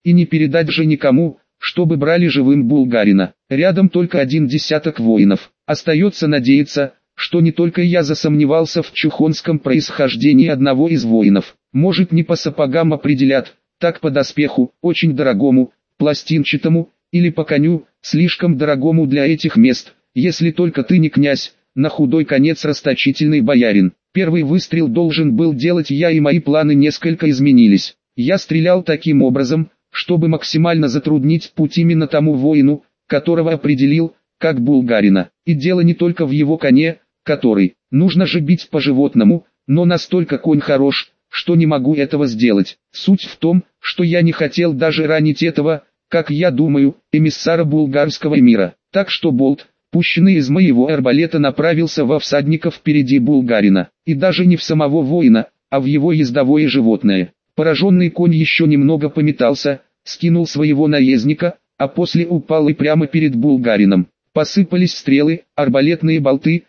и не передать же никому, чтобы брали живым булгарина. Рядом только 10 воинов. Остается надеяться, что не только я засомневался в чухонском происхождении одного из воинов. Может, не по сапогам определят, так по доспеху, очень дорогому, пластинчатому, или по коню, слишком дорогому для этих мест, если только ты не князь, на худой конец расточительный боярин. Первый выстрел должен был делать я, и мои планы несколько изменились. Я стрелял таким образом, чтобы максимально затруднить путь именно тому воину, которого определил, как булгарина. И дело не только в его коне, который, нужно же бить по животному, но настолько конь хорош, что не могу этого сделать. Суть в том, что я не хотел даже ранить этого, как я думаю, эмиссара булгарского мира. Так что болт, пущенный из моего арбалета, направился во всадников впереди булгарина. И даже не в самого воина, а в его ездовое животное. Пораженный конь еще немного пометался, скинул своего наездника, а после упал и прямо перед булгарином. Посыпались стрелы, арбалетные болты.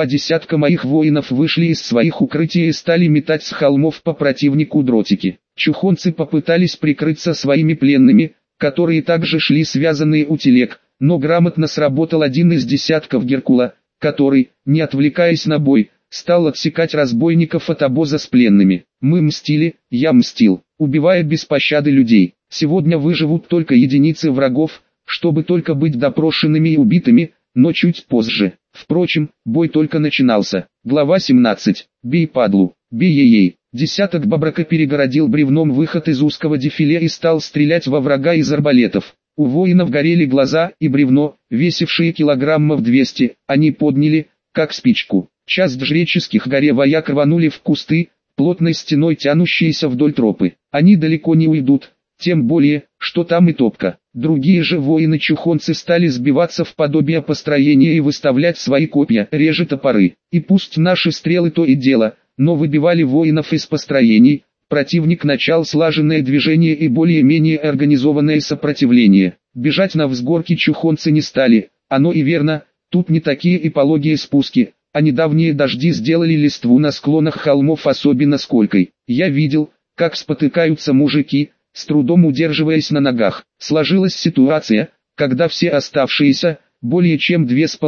20 моих воинов вышли из своих укрытий и стали метать с холмов по противнику дротики. Чухонцы попытались прикрыться своими пленными, которые также шли связанные у телег, но грамотно сработал один из десятков Геркула, который, не отвлекаясь на бой, стал отсекать разбойников от обоза с пленными. Мы мстили, я мстил, убивая без пощады людей. Сегодня выживут только единицы врагов, чтобы только быть допрошенными и убитыми, но чуть позже. Впрочем, бой только начинался. Глава 17. Бей падлу, бей ей. Десяток Бабрака перегородил бревном выход из узкого дефиле и стал стрелять во врага из арбалетов. У воинов горели глаза, и бревно, весившее килограммов 200, они подняли, как спичку. Часть жреческих горе вояк рванули в кусты, плотной стеной тянущиеся вдоль тропы. Они далеко не уйдут, тем более, что там и топка. Другие же воины-чухонцы стали сбиваться в подобие построения и выставлять свои копья, реже топоры. И пусть наши стрелы то и дело, но выбивали воинов из построений, противник начал слаженное движение и более-менее организованное сопротивление. Бежать на взгорки чухонцы не стали, оно и верно, тут не такие и пологие спуски, а недавние дожди сделали листву на склонах холмов особенно скользкой. Я видел, как спотыкаются мужики, с трудом удерживаясь на ногах. Сложилась ситуация, когда все оставшиеся, более чем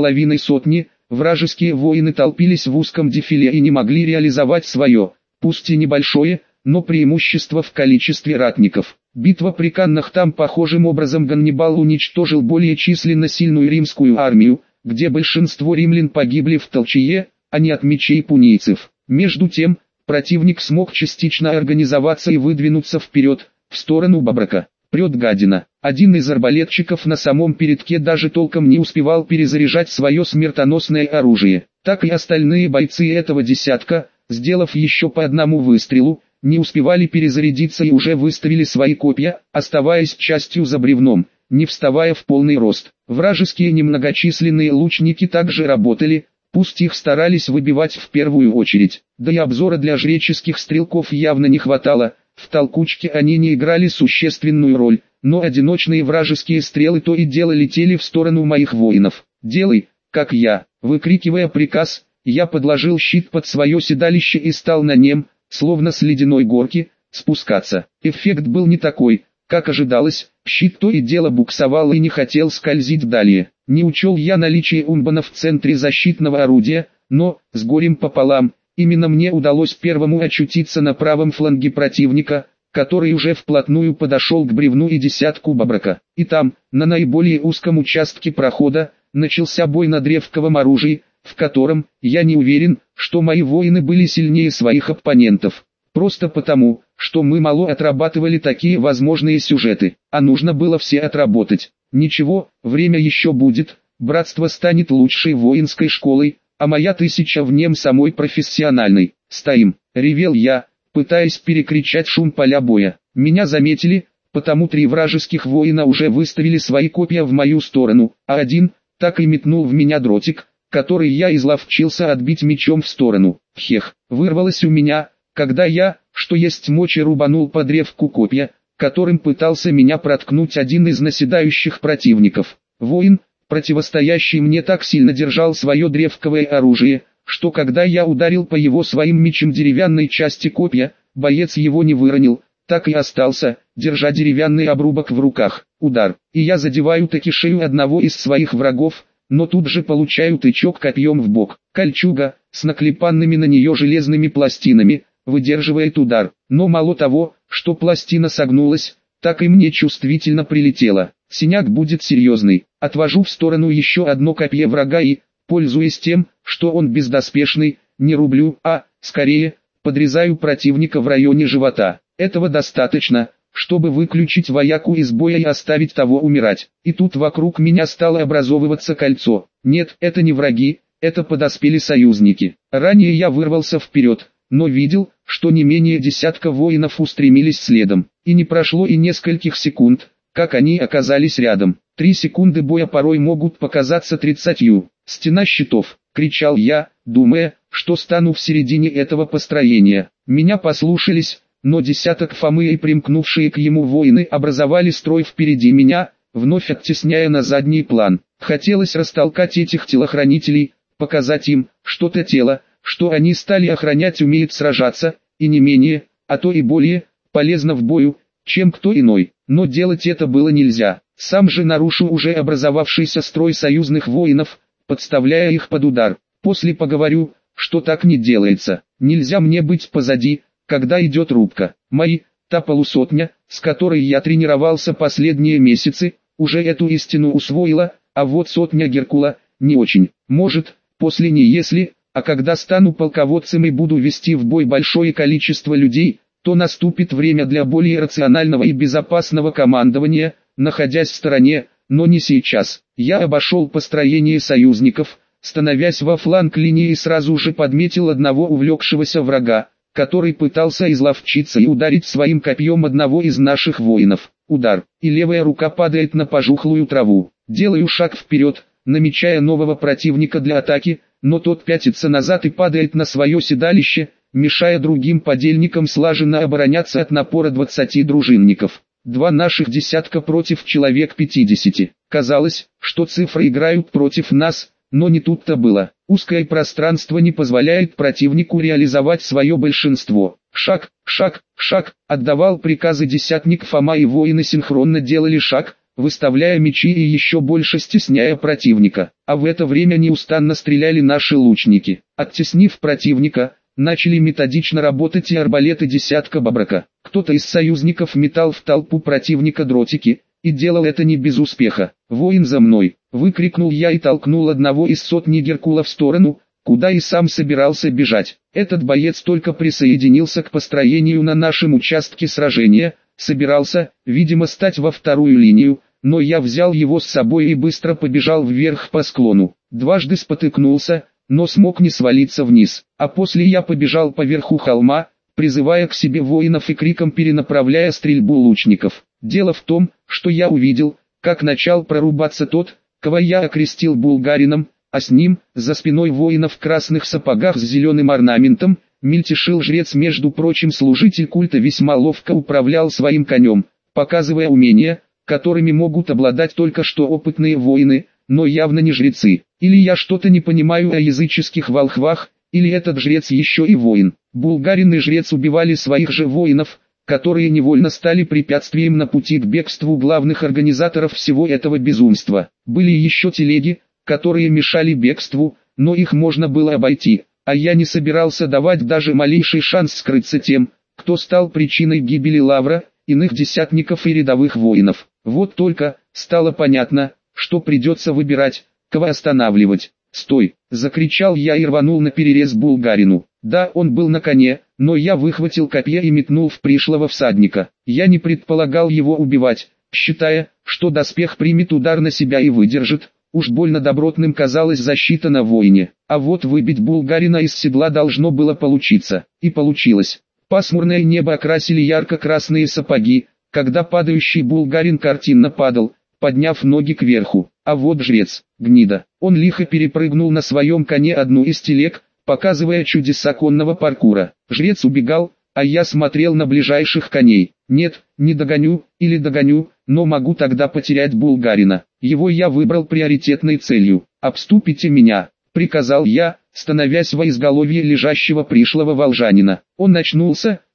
2500, вражеские воины толпились в узком дефиле и не могли реализовать свое, пусть и небольшое, но преимущество в количестве ратников. Битва при Каннах, там похожим образом Ганнибал уничтожил более численно сильную римскую армию, где большинство римлян погибли в толчее, а не от мечей пунийцев. Между тем, противник смог частично организоваться и выдвинуться вперед, в сторону Бабрака. Прет гадина. Один из арбалетчиков на самом передке даже толком не успевал перезаряжать свое смертоносное оружие. Так и остальные бойцы этого десятка, сделав еще по одному выстрелу, не успевали перезарядиться и уже выставили свои копья, оставаясь частью за бревном, не вставая в полный рост. Вражеские немногочисленные лучники также работали, пусть их старались выбивать в первую очередь. Да и обзора для жреческих стрелков явно не хватало. В толкучке они не играли существенную роль, но одиночные вражеские стрелы то и дело летели в сторону моих воинов. «Делай, как я!» Выкрикивая приказ, я подложил щит под свое седалище и стал на нем, словно с ледяной горки, спускаться. Эффект был не такой, как ожидалось, щит то и дело буксовал и не хотел скользить далее. Не учел я наличие умбана в центре защитного орудия, но, с горем пополам, именно мне удалось первому очутиться на правом фланге противника, который уже вплотную подошел к бревну и десятку Бабрака. И там, на наиболее узком участке прохода, начался бой на древковом оружии, в котором, я не уверен, что мои воины были сильнее своих оппонентов. Просто потому, что мы мало отрабатывали такие возможные сюжеты, а нужно было все отработать. Ничего, время еще будет, братство станет лучшей воинской школой, а моя 1000 в нем самой профессиональной. «Стоим!» — ревел я, пытаясь перекричать шум поля боя. Меня заметили, потому 3 вражеских воина уже выставили свои копья в мою сторону, а один, так и метнул в меня дротик, который я изловчился отбить мечом в сторону. Хех, вырвалось у меня, когда я, что есть мочи, рубанул по древку копья, которым пытался меня проткнуть один из наседающих противников. Воин, противостоящий мне, так сильно держал свое древковое оружие, что когда я ударил по его своим мечом деревянной части копья, боец его не выронил, так и остался, держа деревянный обрубок в руках. Удар, и я задеваю таки шею одного из своих врагов, но тут же получаю тычок копьем в бок. Кольчуга, с наклепанными на нее железными пластинами, выдерживает удар, но мало того, что пластина согнулась, так и мне чувствительно прилетело. Синяк будет серьезный. Отвожу в сторону еще одно копье врага и, пользуясь тем, что он бездоспешный, не рублю, а, скорее, подрезаю противника в районе живота. Этого достаточно, чтобы выключить вояку из боя и оставить того умирать. И тут вокруг меня стало образовываться кольцо. Нет, это не враги, это подоспели союзники. Ранее я вырвался вперед, но видел, что не менее десятка воинов устремились следом. И не прошло и нескольких секунд, как они оказались рядом. 3 секунды боя порой могут показаться 30. «Стена щитов!» — кричал я, думая, что стану в середине этого построения. Меня послушались, но десяток Фомы и примкнувшие к ему воины образовали строй впереди меня, вновь оттесняя на задний план. Хотелось растолкать этих телохранителей, показать им, что то тело, что они стали охранять, умеет сражаться, и не менее, а то и более, полезно в бою, чем кто иной. Но делать это было нельзя. Сам же нарушу уже образовавшийся строй союзных воинов, подставляя их под удар. После поговорю, что так не делается. Нельзя мне быть позади, когда идет рубка. Та полусотня, с которой я тренировался последние месяцы, уже эту истину усвоила, а вот сотня Геркула, не очень. Может, после не если, а когда стану полководцем и буду вести в бой большое количество людей, то наступит время для более рационального и безопасного командования, находясь в стороне, но не сейчас. Я обошел построение союзников, становясь во фланг линии, и сразу же подметил одного увлекшегося врага, который пытался изловчиться и ударить своим копьем одного из наших воинов. Удар, и левая рука падает на пожухлую траву. Делаю шаг вперед, намечая нового противника для атаки, но тот пятится назад и падает на свое седалище, мешая другим подельникам слаженно обороняться от напора 20 дружинников. 2 наших десятка против человек 50. Казалось, что цифры играют против нас, но не тут-то было. Узкое пространство не позволяет противнику реализовать свое большинство. Шаг, шаг, шаг, отдавал приказы десятник Фома, и воины синхронно делали шаг, выставляя мечи и еще больше стесняя противника. А в это время неустанно стреляли наши лучники. Оттеснив противника, начали методично работать и арбалеты десятка Бобрака. Кто-то из союзников метал в толпу противника дротики, и делал это не без успеха. «Воин за мной!» — выкрикнул я и толкнул одного из сотни Геркула в сторону, куда и сам собирался бежать. Этот боец только присоединился к построению на нашем участке сражения, собирался, видимо, стать во вторую линию, но я взял его с собой и быстро побежал вверх по склону. Дважды спотыкнулся, но смог не свалиться вниз, а после я побежал по верху холма, призывая к себе воинов и криком перенаправляя стрельбу лучников. Дело в том, что я увидел, как начал прорубаться тот, кого я окрестил булгарином, а с ним, за спиной воина в красных сапогах с зеленым орнаментом, мельтешил жрец. Между прочим, служитель культа весьма ловко управлял своим конем, показывая умения, которыми могут обладать только что опытные воины, но явно не жрецы. Или я что-то не понимаю о языческих волхвах, или этот жрец еще и воин. Булгарин и жрец убивали своих же воинов, которые невольно стали препятствием на пути к бегству главных организаторов всего этого безумства. Были еще телеги, которые мешали бегству, но их можно было обойти, а я не собирался давать даже малейший шанс скрыться тем, кто стал причиной гибели Лавра, иных десятников и рядовых воинов. Вот только, стало понятно, что придется выбирать, кого останавливать. «Стой!» — закричал я и рванул наперерез булгарину. Да, он был на коне, но я выхватил копье и метнул в пришлого всадника. Я не предполагал его убивать, считая, что доспех примет удар на себя и выдержит. Уж больно добротным казалась защита на воине. А вот выбить булгарина из седла должно было получиться. И получилось. Пасмурное небо окрасили ярко-красные сапоги, когда падающий булгарин картинно падал, подняв ноги кверху. А вот жрец, гнида, он лихо перепрыгнул на своем коне одну из телег, показывая чудеса конного паркура. Жрец убегал, а я смотрел на ближайших коней. Нет, не догоню, или догоню, но могу тогда потерять булгарина. Его я выбрал приоритетной целью. «Обступите меня», — приказал я, становясь во изголовье лежащего пришлого волжанина. Он очнулся,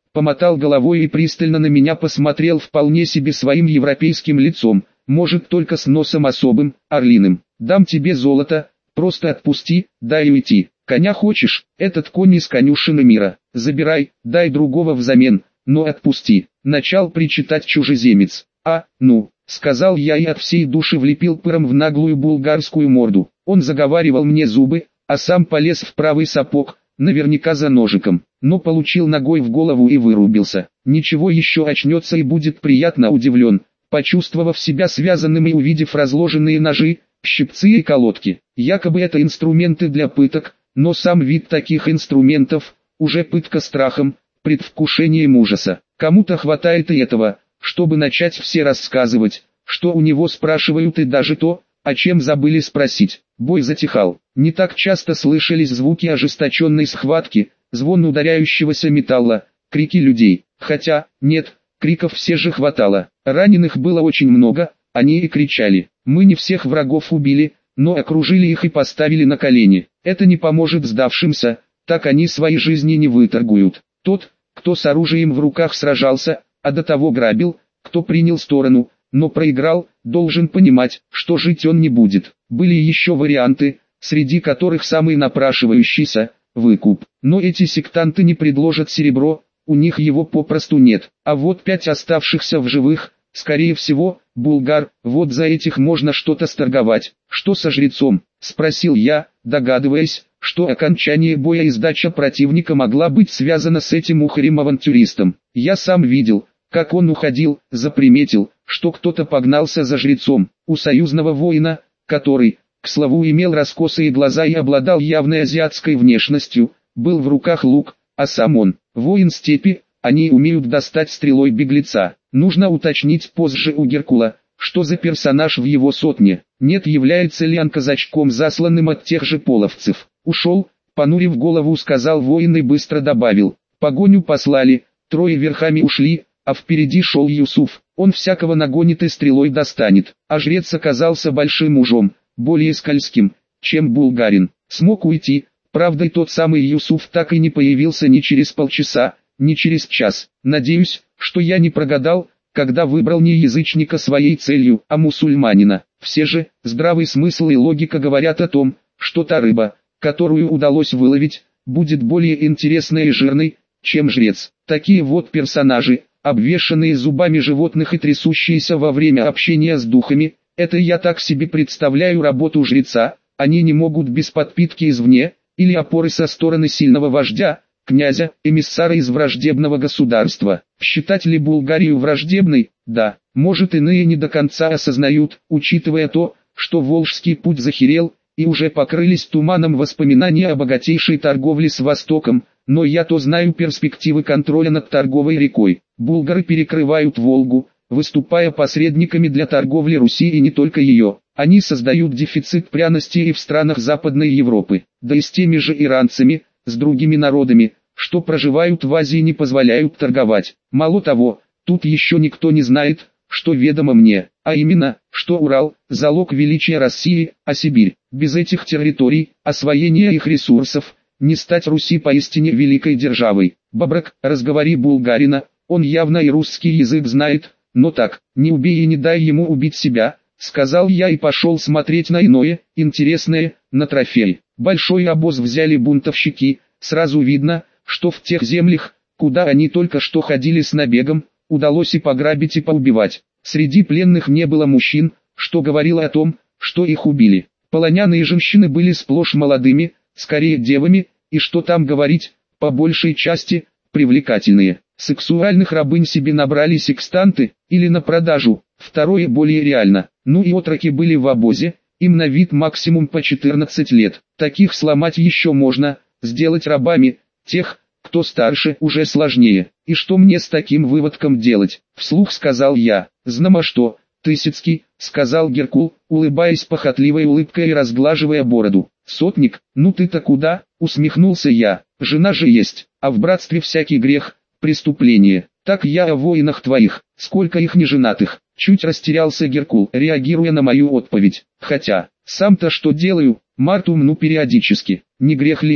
помотал головой и пристально на меня посмотрел вполне себе своим европейским лицом, может только с носом особым, орлиным. «Дам тебе золото, просто отпусти, дай уйти. Коня хочешь, этот конь из конюшины мира, забирай, дай другого взамен, но отпусти». Начал причитать чужеземец. «Ну», сказал я и от всей души влепил пыром в наглую булгарскую морду. Он заговаривал мне зубы, а сам полез в правый сапог, наверняка за ножиком, но получил ногой в голову и вырубился. Ничего, еще очнется и будет приятно удивлен, почувствовав себя связанным и увидев разложенные ножи, щипцы и колодки. Якобы это инструменты для пыток, но сам вид таких инструментов, уже пытка страхом, предвкушением ужаса. Кому-то хватает и этого, чтобы начать все рассказывать, что у него спрашивают, и даже то, о чем забыли спросить. Бой затихал. Не так часто слышались звуки ожесточенной схватки, звон ударяющегося металла, крики людей. Хотя, нет, криков все же хватало. Раненых было очень много, они и кричали. Мы не всех врагов убили, но окружили их и поставили на колени. Это не поможет сдавшимся, так они свои жизни не выторгуют. Тот, кто с оружием в руках сражался, а до того грабил, кто принял сторону, но проиграл, должен понимать, что жить он не будет. Были еще варианты, среди которых самый напрашивающийся – выкуп. Но эти сектанты не предложат серебро, у них его попросту нет. А вот 5 оставшихся в живых, скорее всего, булгар, вот за этих можно что-то сторговать. «Что со жрецом?» – спросил я, догадываясь, что окончание боя и сдача противника могла быть связана с этим ухарем-авантюристом. Я сам видел, как он уходил, заприметил, что кто-то погнался за жрецом. У союзного воина, который, к слову, имел раскосые глаза и обладал явной азиатской внешностью, был в руках лук, а сам он, воин степи, они умеют достать стрелой беглеца. Нужно уточнить позже у Геркула, что за персонаж в его сотне. Нет, является ли он казачком, засланным от тех же половцев. Ушел, понурив голову, сказал воин и быстро добавил. Погоню послали, 3 верхами ушли, а впереди шел Юсуф. Он всякого нагонит и стрелой достанет. А жрец оказался большим ужом, более скользким, чем булгарин. Смог уйти, правда и тот самый Юсуф так и не появился ни через полчаса, ни через час. Надеюсь, что я не прогадал, когда выбрал не язычника своей целью, а мусульманина. Все же, здравый смысл и логика говорят о том, что та рыба, которую удалось выловить, будет более интересной и жирной, чем жрец. Такие вот персонажи, обвешанные зубами животных и трясущиеся во время общения с духами, это я так себе представляю работу жреца. Они не могут без подпитки извне, или опоры со стороны сильного вождя, князя, эмиссара из враждебного государства. Считать ли Булгарию враждебной? Да, может, иные не до конца осознают, учитывая то, что Волжский путь захерел, и уже покрылись туманом воспоминания о богатейшей торговле с Востоком, но я-то знаю перспективы контроля над торговой рекой. Булгары перекрывают Волгу, выступая посредниками для торговли Руси и не только ее. Они создают дефицит пряностей и в странах Западной Европы, да и с теми же иранцами, с другими народами, что проживают в Азии, не позволяют торговать. Мало того, тут еще никто не знает, что ведомо мне, а именно, что Урал – залог величия России, а Сибирь – без этих территорий, освоения их ресурсов, не стать Руси поистине великой державой. Бабрак, разговори булгарина, он явно и русский язык знает, но так, не убей и не дай ему убить себя, сказал я и пошел смотреть на иное, интересное, на трофей. Большой обоз взяли бунтовщики, сразу видно, что в тех землях, куда они только что ходили с набегом, удалось и пограбить и поубивать. Среди пленных не было мужчин, что говорило о том, что их убили. Полоняны и женщины были сплошь молодыми, скорее девами, и что там говорить, по большей части, привлекательные. Сексуальных рабынь себе набрали секстанты, или на продажу, второе более реально. Ну и отроки были в обозе, им на вид максимум по 14 лет. Таких сломать еще можно, сделать рабами, тех, кто старше, уже сложнее. И что мне с таким выводком делать? Вслух сказал я. Знамо что, Тысяцкий, сказал Геркул, улыбаясь похотливой улыбкой и разглаживая бороду. Сотник, ну ты-то куда? Усмехнулся я. Жена же есть, а в братстве всякий грех, преступление. Так я о воинах твоих, сколько их неженатых. Чуть растерялся Геркул, реагируя на мою отповедь. Хотя, сам-то что делаю, марту мну периодически. Не грех ли это?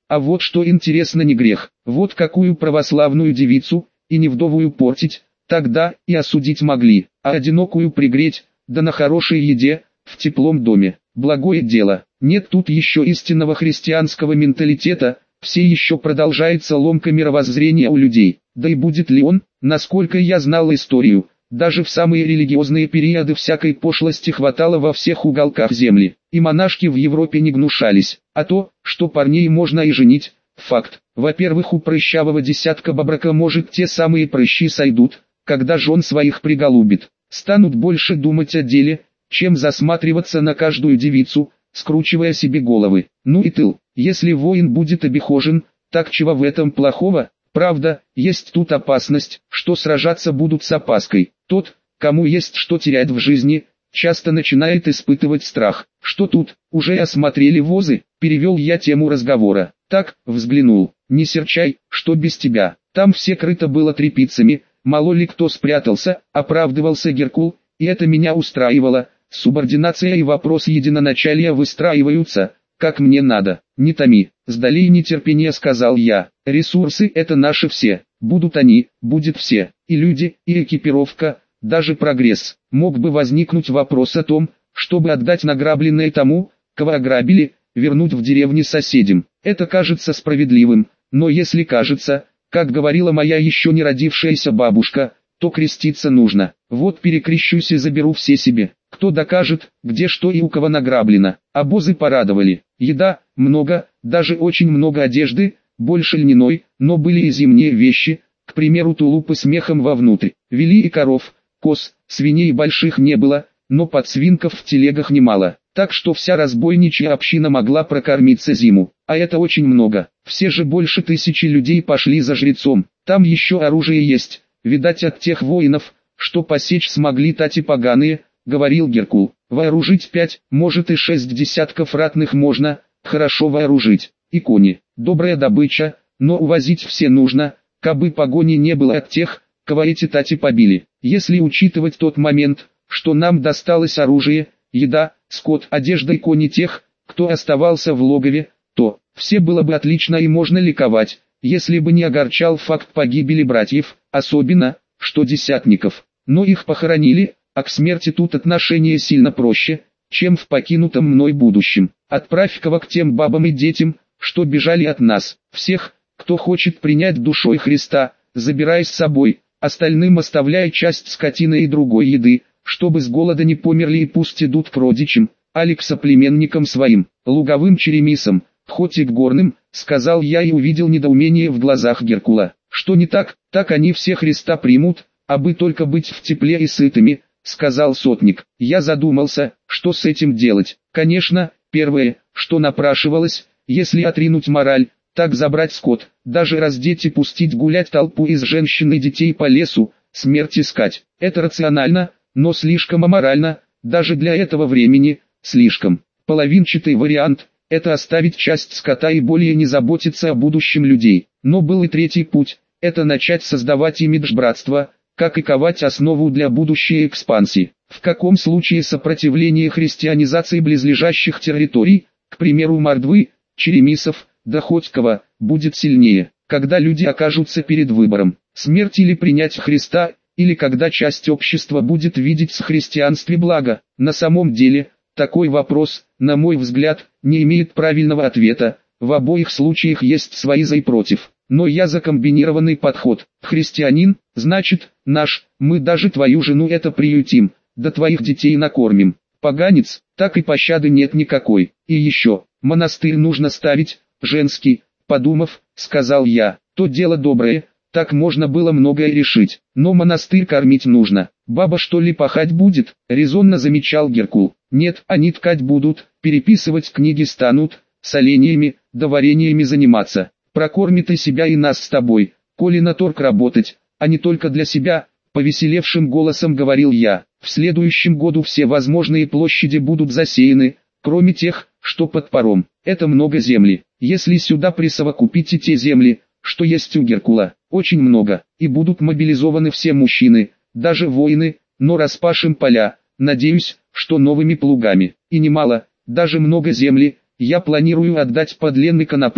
А вот что интересно, не грех. Вот какую православную девицу, и не вдовую портить, тогда и осудить могли, а одинокую пригреть, да на хорошей еде, в теплом доме. Благое дело. Нет тут еще истинного христианского менталитета, все еще продолжается ломка мировоззрения у людей. Да и будет ли он, насколько я знал историю, даже в самые религиозные периоды всякой пошлости хватало во всех уголках земли, и монашки в Европе не гнушались, а то, что парней можно и женить, факт. Во-первых, у прыщавого десятка бабрака может те самые прыщи сойдут, когда жен своих приголубит, станут больше думать о деле, чем засматриваться на каждую девицу, скручивая себе головы. Ну и тыл, если воин будет обихожен, так чего в этом плохого? Правда, есть тут опасность, что сражаться будут с опаской. Тот, кому есть что терять в жизни, часто начинает испытывать страх. Что тут, уже осмотрели возы? Перевел я тему разговора. Так, взглянул. Не серчай, что без тебя. Там все крыто было тряпицами, мало ли кто спрятался, оправдывался Геркул, и это меня устраивало. Субординация и вопрос единоначалия выстраиваются, как мне надо. Не томи, сдали нетерпение, сказал я. Ресурсы — это наши все. Будут они, будет все. И люди, и экипировка, даже прогресс. Мог бы возникнуть вопрос о том, чтобы отдать награбленное тому, кого ограбили, вернуть в деревне соседям. Это кажется справедливым, но если кажется, как говорила моя еще не родившаяся бабушка, то креститься нужно. Вот перекрещусь и заберу все себе. Кто докажет, где что и у кого награблено. Обозы порадовали. Еда, много, даже очень много одежды, больше льняной, но были и зимние вещи, к примеру тулупы с мехом вовнутрь. Вели и коров, коз, свиней больших не было, но подсвинков в телегах немало. Так что вся разбойничья община могла прокормиться зиму. А это очень много. Все же больше 1000 людей пошли за жрецом. Там еще оружие есть. Видать, от тех воинов, что посечь смогли тати поганые, говорил Геркул. Вооружить 5, может и 6 десятков ратных можно, хорошо вооружить. И кони, добрая добыча, но увозить все нужно, кабы погони не было от тех, кого эти тати побили. Если учитывать тот момент, что нам досталось оружие, еда, скот, одежда и кони тех, кто оставался в логове, то все было бы отлично и можно ликовать, если бы не огорчал факт погибели братьев, особенно, что десятников. Но их похоронили, а к смерти тут отношение сильно проще, чем в покинутом мной будущем. Отправь кого к тем бабам и детям, что бежали от нас. Всех, кто хочет принять душой Христа, забирай с собой, остальным оставляй часть скотины и другой еды, чтобы с голода не померли и пусть идут к родичам, али к соплеменникам своим, луговым черемисам, хоть и к горным, сказал я и увидел недоумение в глазах Геркула. Что не так, так они все Христа примут, абы только быть в тепле и сытыми, сказал сотник. Я задумался, что с этим делать. Конечно, первое, что напрашивалось, если отринуть мораль, так забрать скот, даже раздеть и пустить гулять толпу из женщин и детей по лесу, смерть искать. Это рационально, но слишком аморально, даже для этого времени, слишком. Половинчатый вариант – это оставить часть скота и более не заботиться о будущем людей. Но был и третий путь – это начать создавать имидж братства, как и ковать основу для будущей экспансии. В каком случае сопротивление христианизации близлежащих территорий, к примеру Мордвы, Черемисов, да хоть кого, будет сильнее, когда люди окажутся перед выбором, смерть или принять Христа, или когда часть общества будет видеть в христианстве благо. На самом деле, такой вопрос, на мой взгляд, не имеет правильного ответа, в обоих случаях есть свои за и против. Но я за комбинированный подход. Христианин, значит, наш, мы даже твою жену это приютим, да твоих детей накормим. Поганец, так и пощады нет никакой. И еще, монастырь нужно ставить, женский, подумав, сказал я, то дело доброе, так можно было многое решить. Но монастырь кормить нужно. Баба что ли пахать будет? Резонно замечал Геркул. Нет, они ткать будут, переписывать книги станут, соленьями, да вареньями заниматься. Прокормит и себя, и нас с тобой, коли на торг работать, а не только для себя, повеселевшим голосом говорил я. В следующем году все возможные площади будут засеяны, кроме тех, что под паром. Это много земли. Если сюда присовокупить и те земли, что есть у Геркула, очень много, и будут мобилизованы все мужчины, даже воины, но распашем поля, надеюсь, что новыми плугами. И немало, даже много земли, я планирую отдать под лен и коноплю.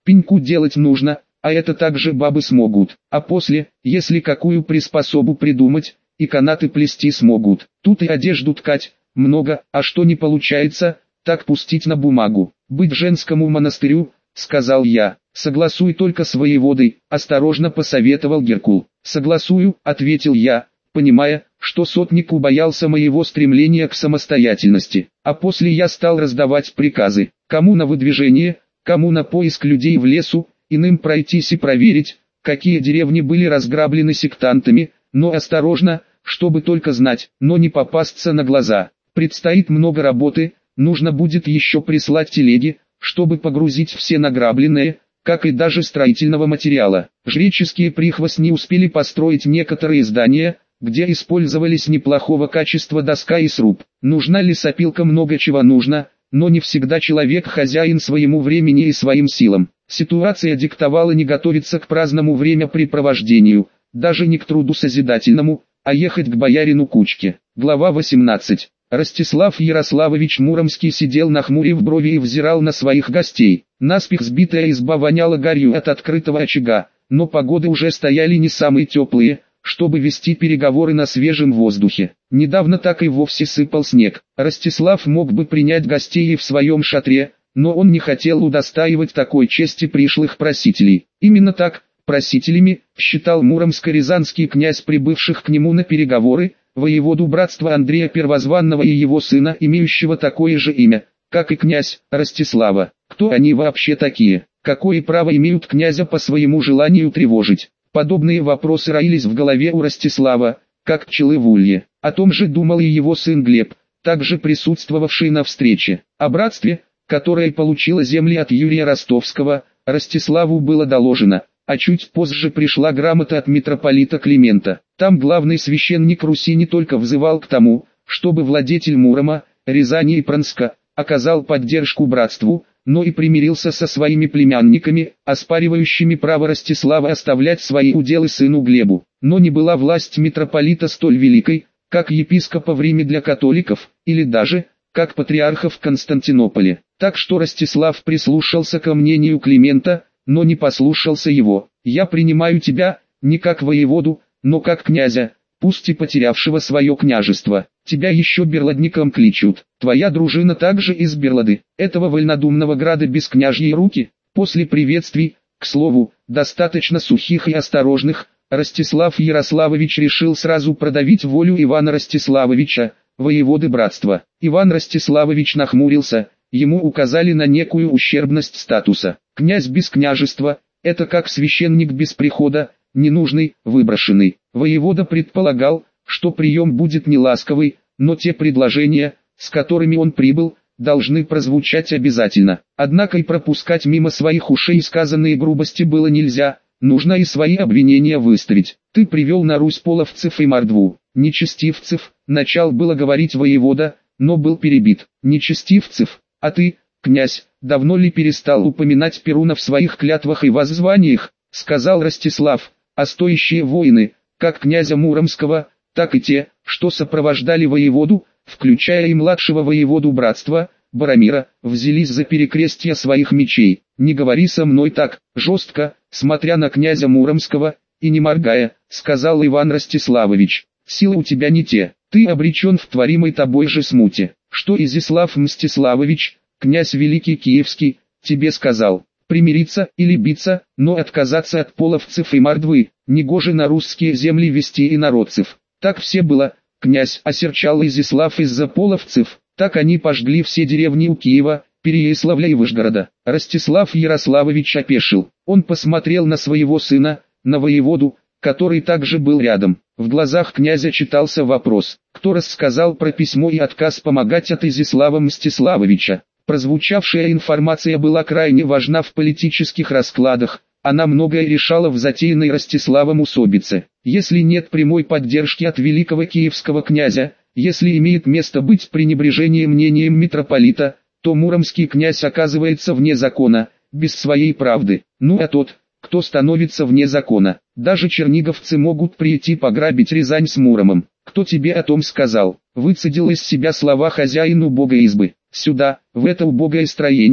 Пеньку делать нужно, а это также бабы смогут. А после, если какую приспособу придумать, и канаты плести смогут. Тут и одежду ткать, много, а что не получается, так пустить на бумагу. Быть женскому монастырю, сказал я. Согласуй только с воеводой, осторожно посоветовал Геркул. Согласую, ответил я, понимая, что сотник убоялся моего стремления к самостоятельности. А после я стал раздавать приказы, кому на выдвижение, кому на поиск людей в лесу, иным пройтись и проверить, какие деревни были разграблены сектантами, но осторожно, чтобы только знать, но не попасться на глаза. Предстоит много работы, нужно будет еще прислать телеги, чтобы погрузить все награбленное, как и даже строительного материала. Жреческие прихвостни успели построить некоторые здания, где использовались неплохого качества доска и сруб. Нужна лесопилка, много чего нужно, но не всегда человек хозяин своему времени и своим силам. Ситуация диктовала не готовиться к праздному времяпрепровождению, даже не к труду созидательному, а ехать к боярину Кучке. Глава 18. Ростислав Ярославович Муромский сидел нахмурив брови и взирал на своих гостей. Наспех сбитая изба воняла гарью от открытого очага, но погоды уже стояли не самые теплые, чтобы вести переговоры на свежем воздухе. Недавно так и вовсе сыпал снег. Ростислав мог бы принять гостей и в своем шатре, но он не хотел удостаивать такой чести пришлых просителей. Именно так, просителями, считал муромско-рязанский князь прибывших к нему на переговоры, воеводу братства Андрея Первозванного и его сына, имеющего такое же имя, как и князь, Ростислава. Кто они вообще такие? Какое право имеют князя по своему желанию тревожить? Подобные вопросы роились в голове у Ростислава, как пчелы в улье. О том же думал и его сын Глеб, также присутствовавший на встрече. О братстве, которое получило земли от Юрия Ростовского, Ростиславу было доложено, а чуть позже пришла грамота от митрополита Климента. Там главный священник Руси не только взывал к тому, чтобы владетель Мурома, Рязани и Пронска оказал поддержку братству, но и примирился со своими племянниками, оспаривающими право Ростислава оставлять свои уделы сыну Глебу. Но не была власть митрополита столь великой, как епископа в Риме для католиков, или даже, как патриарха в Константинополе. Так что Ростислав прислушался ко мнению Климента, но не послушался его. «Я принимаю тебя, не как воеводу, но как князя, пусть и потерявшего свое княжество. Тебя еще берладником кличут. Твоя дружина также из Берлады, этого вольнодумного града без княжьей руки». После приветствий, к слову, достаточно сухих и осторожных, Ростислав Ярославович решил сразу продавить волю Ивана Ростиславовича, воеводы братства. Иван Ростиславович нахмурился, ему указали на некую ущербность статуса. Князь без княжества – это как священник без прихода, ненужный, выброшенный. Воевода предполагал, что прием будет не ласковый, но те предложения, с которыми он прибыл, должны прозвучать обязательно. Однако и пропускать мимо своих ушей сказанные грубости было нельзя, нужно и свои обвинения выставить. «Ты привел на Русь половцев и мордву, нечестивцев», начал было говорить воевода, но был перебит. «Нечестивцев, а ты, князь, давно ли перестал упоминать Перуна в своих клятвах и воззваниях?» сказал Ростислав. «А стоящие воины, как князя Муромского, так и те, что сопровождали воеводу, включая и младшего воеводу братства, Боромира, взялись за перекрестья своих мечей. Не говори со мной так, жестко, смотря на князя Муромского, и не моргая», сказал Иван Ростиславович. «Силы у тебя не те, ты обречен в творимой тобой же смуте. Что Изяслав Мстиславович, князь Великий Киевский, тебе сказал? Примириться или биться, но отказаться от половцев и мордвы, негоже на русские земли вести инородцев. Так все было, князь, осерчал Изяслав из-за половцев, так они пожгли все деревни у Киева, Переяславля и Вышгорода». Ростислав Ярославович опешил, он посмотрел на своего сына, на воеводу, который также был рядом. В глазах князя читался вопрос, кто рассказал про письмо и отказ помогать от Изяслава Мстиславовича. Прозвучавшая информация была крайне важна в политических раскладах, она многое решала в затеянной Ростиславом усобице. Если нет прямой поддержки от великого киевского князя, если имеет место быть пренебрежение мнением митрополита, то муромский князь оказывается вне закона, без своей правды. Ну а тот, кто становится вне закона, даже черниговцы могут прийти пограбить Рязань с Муромом. «Кто тебе о том сказал?» выцедил из себя слова хозяин убогой избы. «Сюда, в это убогое строение,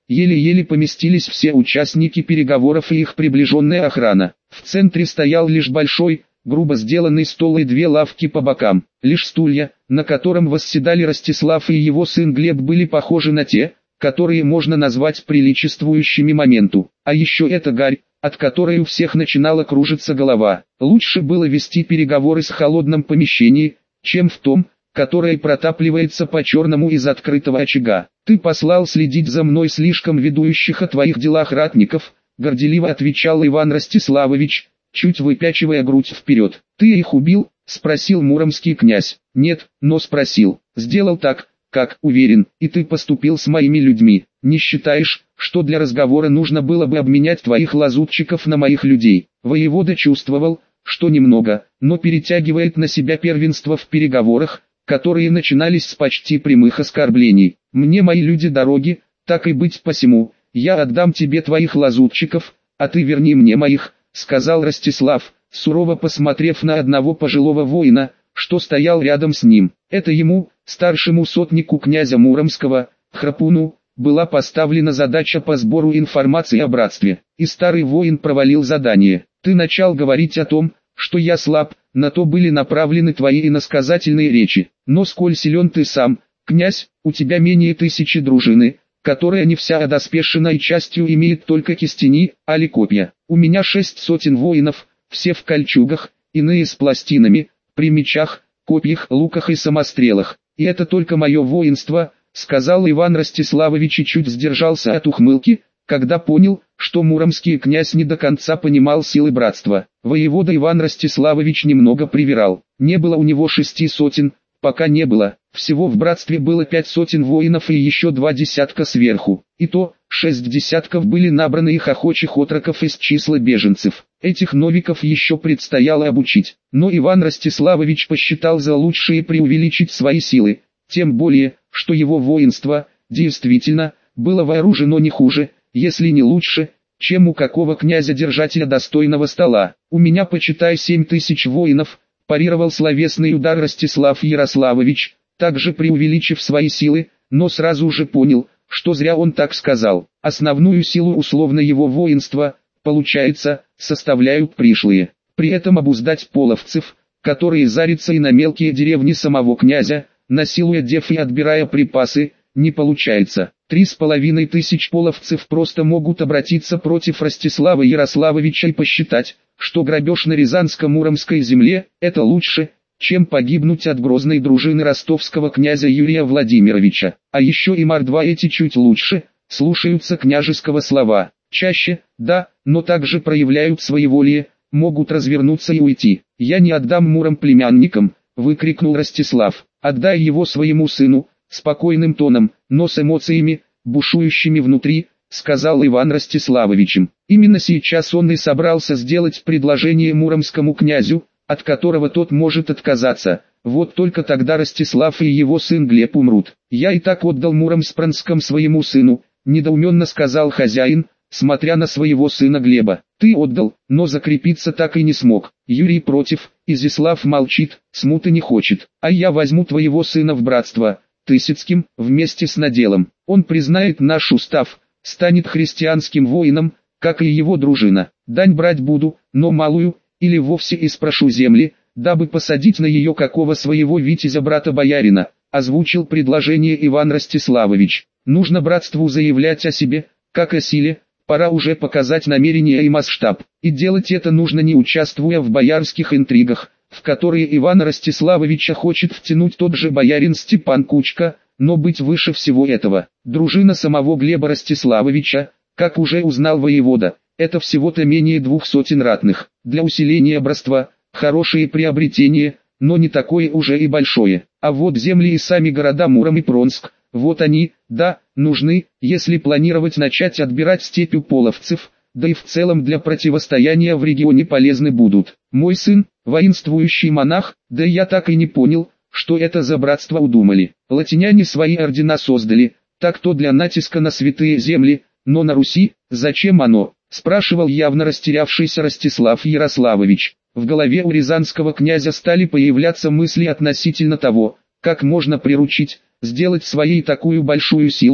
еле-еле поместились все участники переговоров и их приближенная охрана. В центре стоял лишь большой, грубо сделанный стол и две лавки по бокам. Лишь стулья, на котором восседали Ростислав и его сын Глеб, были похожи на те, которые можно назвать приличествующими моменту. А еще эта гарь, от которой у всех начинала кружиться голова. Лучше было вести переговоры в холодном помещении, чем в том, которое протапливается по-черному из открытого очага. «Ты послал следить за мной слишком ведущих о твоих делах ратников», горделиво отвечал Иван Ростиславович, чуть выпячивая грудь вперед. «Ты их убил?» — спросил муромский князь. «Нет, но спросил. Сделал так, как уверен, и ты поступил с моими людьми. Не считаешь, что для разговора нужно было бы обменять твоих лазутчиков на моих людей?» Воевода чувствовал, что немного, но перетягивает на себя первенство в переговорах, которые начинались с почти прямых оскорблений. «Мне мои люди дороги, так и быть посему, я отдам тебе твоих лазутчиков, а ты верни мне моих», — сказал Ростислав, сурово посмотрев на одного пожилого воина, что стоял рядом с ним. Это ему, старшему сотнику князя Муромского, Храпуну, была поставлена задача по сбору информации о братстве, и старый воин провалил задание. «Ты начал говорить о том, что я слаб, на то были направлены твои иносказательные речи. Но сколь силен ты сам, князь, у тебя менее 1000 дружины, которая не вся одоспешена и частью имеет только кистени, али копья. У меня 600 воинов, все в кольчугах, иные с пластинами, при мечах, копьях, луках и самострелах. И это только мое воинство», — сказал Иван Ростиславович и чуть сдержался от ухмылки, когда понял, что муромский князь не до конца понимал силы братства. Воевода Иван Ростиславович немного привирал. Не было у него 600, пока не было. Всего в братстве было 500 воинов и еще 2 десятка сверху. И то, 6 десятков были набраны их охочих отроков из числа беженцев. Этих новиков еще предстояло обучить. Но Иван Ростиславович посчитал за лучшее преувеличить свои силы. Тем более, что его воинство, действительно, было вооружено не хуже, если не лучше, чем у какого князя-держателя достойного стола. «У меня, почитай, 7000 воинов», парировал словесный удар Ростислав Ярославович, также преувеличив свои силы, но сразу же понял, что зря он так сказал. Основную силу условно его воинства, получается, составляют пришлые. При этом обуздать половцев, которые зарятся и на мелкие деревни самого князя, насилуя дев и отбирая припасы, не получается. 3500 половцев просто могут обратиться против Ростислава Ярославовича и посчитать, что грабеж на Рязанско-Муромской земле – это лучше, чем погибнуть от грозной дружины ростовского князя Юрия Владимировича. А еще и мордва эти чуть лучше, слушаются княжеского слова. Чаще, да, но также проявляют своеволие, могут развернуться и уйти. «Я не отдам Муром племянникам», – выкрикнул Ростислав. «Отдай его своему сыну», – спокойным тоном, но с эмоциями, бушующими внутри, сказал Иван Ростиславовичем. Именно сейчас он и собрался сделать предложение муромскому князю, от которого тот может отказаться. Вот только тогда Ростислав и его сын Глеб умрут. «Я и так отдал Муромспранском своему сыну», – недоуменно сказал хозяин, смотря на своего сына Глеба. «Ты отдал, но закрепиться так и не смог. Юрий против, Изяслав молчит, смуты не хочет. А я возьму твоего сына в братство Тысяцким, вместе с наделом. Он признает наш устав, станет христианским воином, как и его дружина. Дань брать буду, но малую, или вовсе и спрошу земли, дабы посадить на ее какого своего витязя брата-боярина», озвучил предложение Иван Ростиславович. «Нужно братству заявлять о себе, как о силе, пора уже показать намерение и масштаб. И делать это нужно, не участвуя в боярских интригах, в которые Ивана Ростиславовича хочет втянуть тот же боярин Степан Кучка, но быть выше всего этого. Дружина самого Глеба Ростиславовича, как уже узнал воевода, это всего-то менее 200 ратных. Для усиления братства – хорошее приобретение, но не такое уже и большое. А вот земли и сами города Муром и Пронск, вот они, да, нужны, если планировать начать отбирать степью половцев, да и в целом для противостояния в регионе полезны будут. Мой сын, воинствующий монах, да я так и не понял, что это за братство удумали. Латиняне свои ордена создали, так то для натиска на святые земли, но на Руси, зачем оно, спрашивал явно растерявшийся Ростислав Ярославович. В голове у рязанского князя стали появляться мысли относительно того, как можно приручить, сделать своей такую большую силу,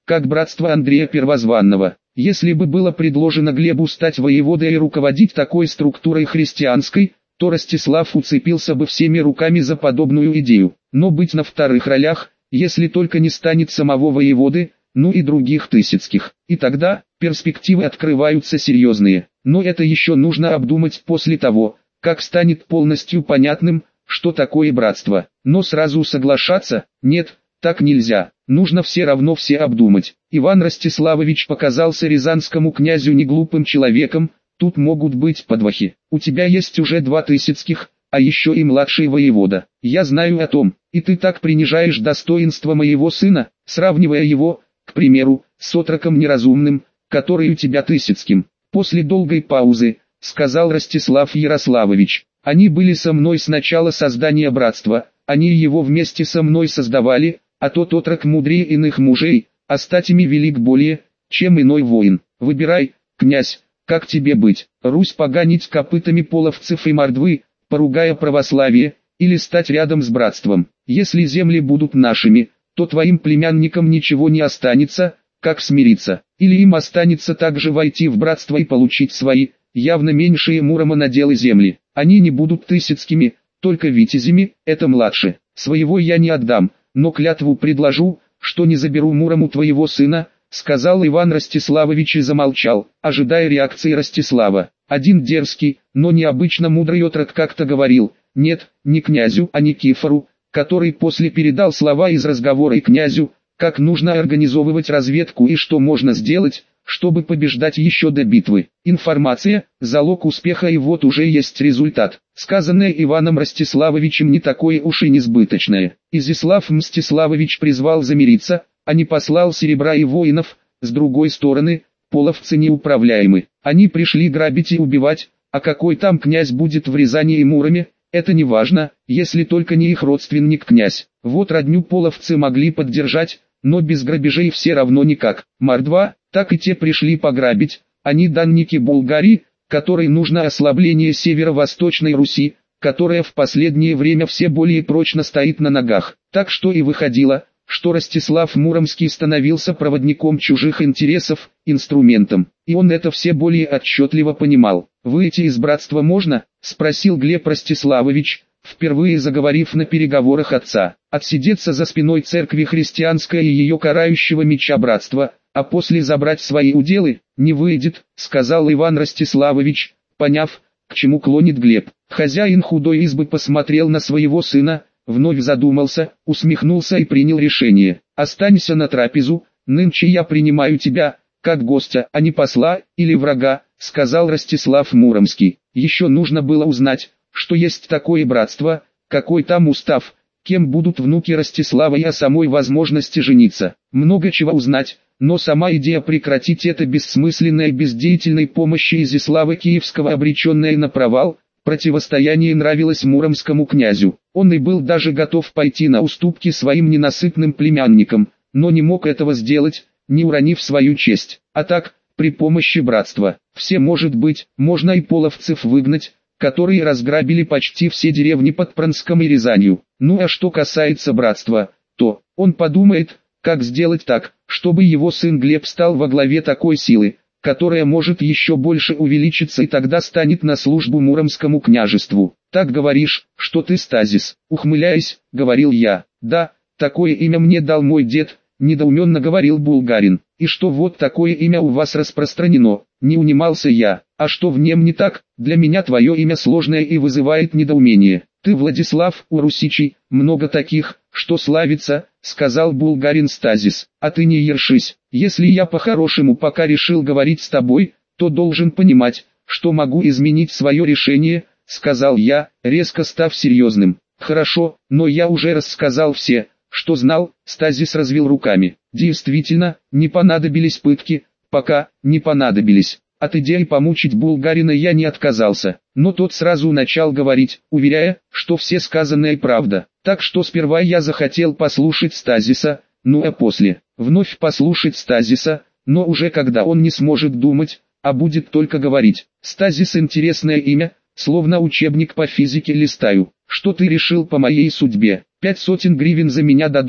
как братство Андрея Первозванного. Если бы было предложено Глебу стать воеводой и руководить такой структурой христианской, то Ростислав уцепился бы всеми руками за подобную идею. Но быть на вторых ролях, если только не станет самого воеводы, ну и других Тысяцких. И тогда, перспективы открываются серьезные. Но это еще нужно обдумать после того, как станет полностью понятным, что такое братство. Но сразу соглашаться, нет, так нельзя. Нужно все равно все обдумать. Иван Ростиславович показался рязанскому князю неглупым человеком, тут могут быть подвохи. У тебя есть уже 2 Тысяцких, а еще и младший воевода. Я знаю о том, и ты так принижаешь достоинство моего сына, сравнивая его, к примеру, с отроком неразумным, который у тебя Тысяцким. После долгой паузы, сказал Ростислав Ярославович, они были со мной с начала создания братства, они его вместе со мной создавали, а тот отрок мудрее иных мужей, а статями велик более, чем иной воин. Выбирай, князь, как тебе быть, Русь поганить копытами половцев и мордвы, поругая православие, или стать рядом с братством. Если земли будут нашими, то твоим племянникам ничего не останется, как смириться, или им останется также войти в братство и получить свои, явно меньшие Мурома наделы земли. Они не будут Тысяцкими, только витязями, это младше. Своего я не отдам, но клятву предложу, что не заберу Мурому твоего сына, сказал Иван Ростиславович и замолчал, ожидая реакции Ростислава. Один дерзкий, но необычно мудрый отрок как-то говорил, нет, не князю, а Никифору, который после передал слова из разговора и князю, как нужно организовывать разведку и что можно сделать, чтобы побеждать еще до битвы. Информация – залог успеха, и вот уже есть результат. Сказанное Иваном Ростиславовичем не такое уж и несбыточное. Изяслав Мстиславович призвал замириться, а не послал серебра и воинов. С другой стороны, половцы неуправляемы. Они пришли грабить и убивать, а какой там князь будет в Рязани и Муроме, это не важно, если только не их родственник князь. Вот родню половцы могли поддержать, но без грабежей все равно никак. Мордва, так и те пришли пограбить, они данники Булгарии, которой нужно ослабление северо-восточной Руси, которая в последнее время все более прочно стоит на ногах. Так что и выходило, что Ростислав Муромский становился проводником чужих интересов, инструментом, и он это все более отчетливо понимал. «Выйти из братства можно?» – спросил Глеб Ростиславович, впервые заговорив на переговорах отца. «Отсидеться за спиной церкви христианской и ее карающего меча братства, а после забрать свои уделы, не выйдет», – сказал Иван Ростиславович, поняв, к чему клонит Глеб. Хозяин худой избы посмотрел на своего сына, вновь задумался, усмехнулся и принял решение. «Останься на трапезу, нынче я принимаю тебя, как гостя, а не посла или врага», — сказал Ростислав Муромский. Еще нужно было узнать, что есть такое братство, какой там устав, кем будут внуки Ростислава и о самой возможности жениться. Много чего узнать, но сама идея прекратить это бессмысленной бездеятельной помощи Изяслава Киевского, обреченная на провал, противостояние нравилось муромскому князю. Он и был даже готов пойти на уступки своим ненасытным племянникам, но не мог этого сделать, не уронив свою честь. А так, при помощи братства, все может быть, можно и половцев выгнать, которые разграбили почти все деревни под Пронском и Рязанью. Ну а что касается братства, то он подумает, как сделать так, чтобы его сын Глеб стал во главе такой силы, которая может еще больше увеличиться и тогда станет на службу Муромскому княжеству. «Так говоришь, что ты Стазис?» — ухмыляясь, говорил я. «Да, такое имя мне дал мой дед», — недоуменно говорил Булгарин. «И что вот такое имя у вас распространено?» — не унимался я. «А что в нем не так? Для меня твое имя сложное и вызывает недоумение. Ты Владислав, у русичей, много таких, что славится», — сказал Булгарин Стазис. «А ты не ершись. Если я по-хорошему пока решил говорить с тобой, то должен понимать, что могу изменить свое решение», — сказал я, резко став серьезным. «Хорошо, но я уже рассказал все, что знал», — Стазис развел руками. «Действительно, не понадобились пытки, пока не понадобились. От идеи помучить Булгарина я не отказался, но тот сразу начал говорить, уверяя, что все сказанное правда. Так что сперва я захотел послушать Стазиса, ну а после, вновь послушать Стазиса, но уже когда он не сможет думать, а будет только говорить. Стазис — интересное имя, словно учебник по физике листаю. Что ты решил по моей судьбе? 500 гривен за меня дадут,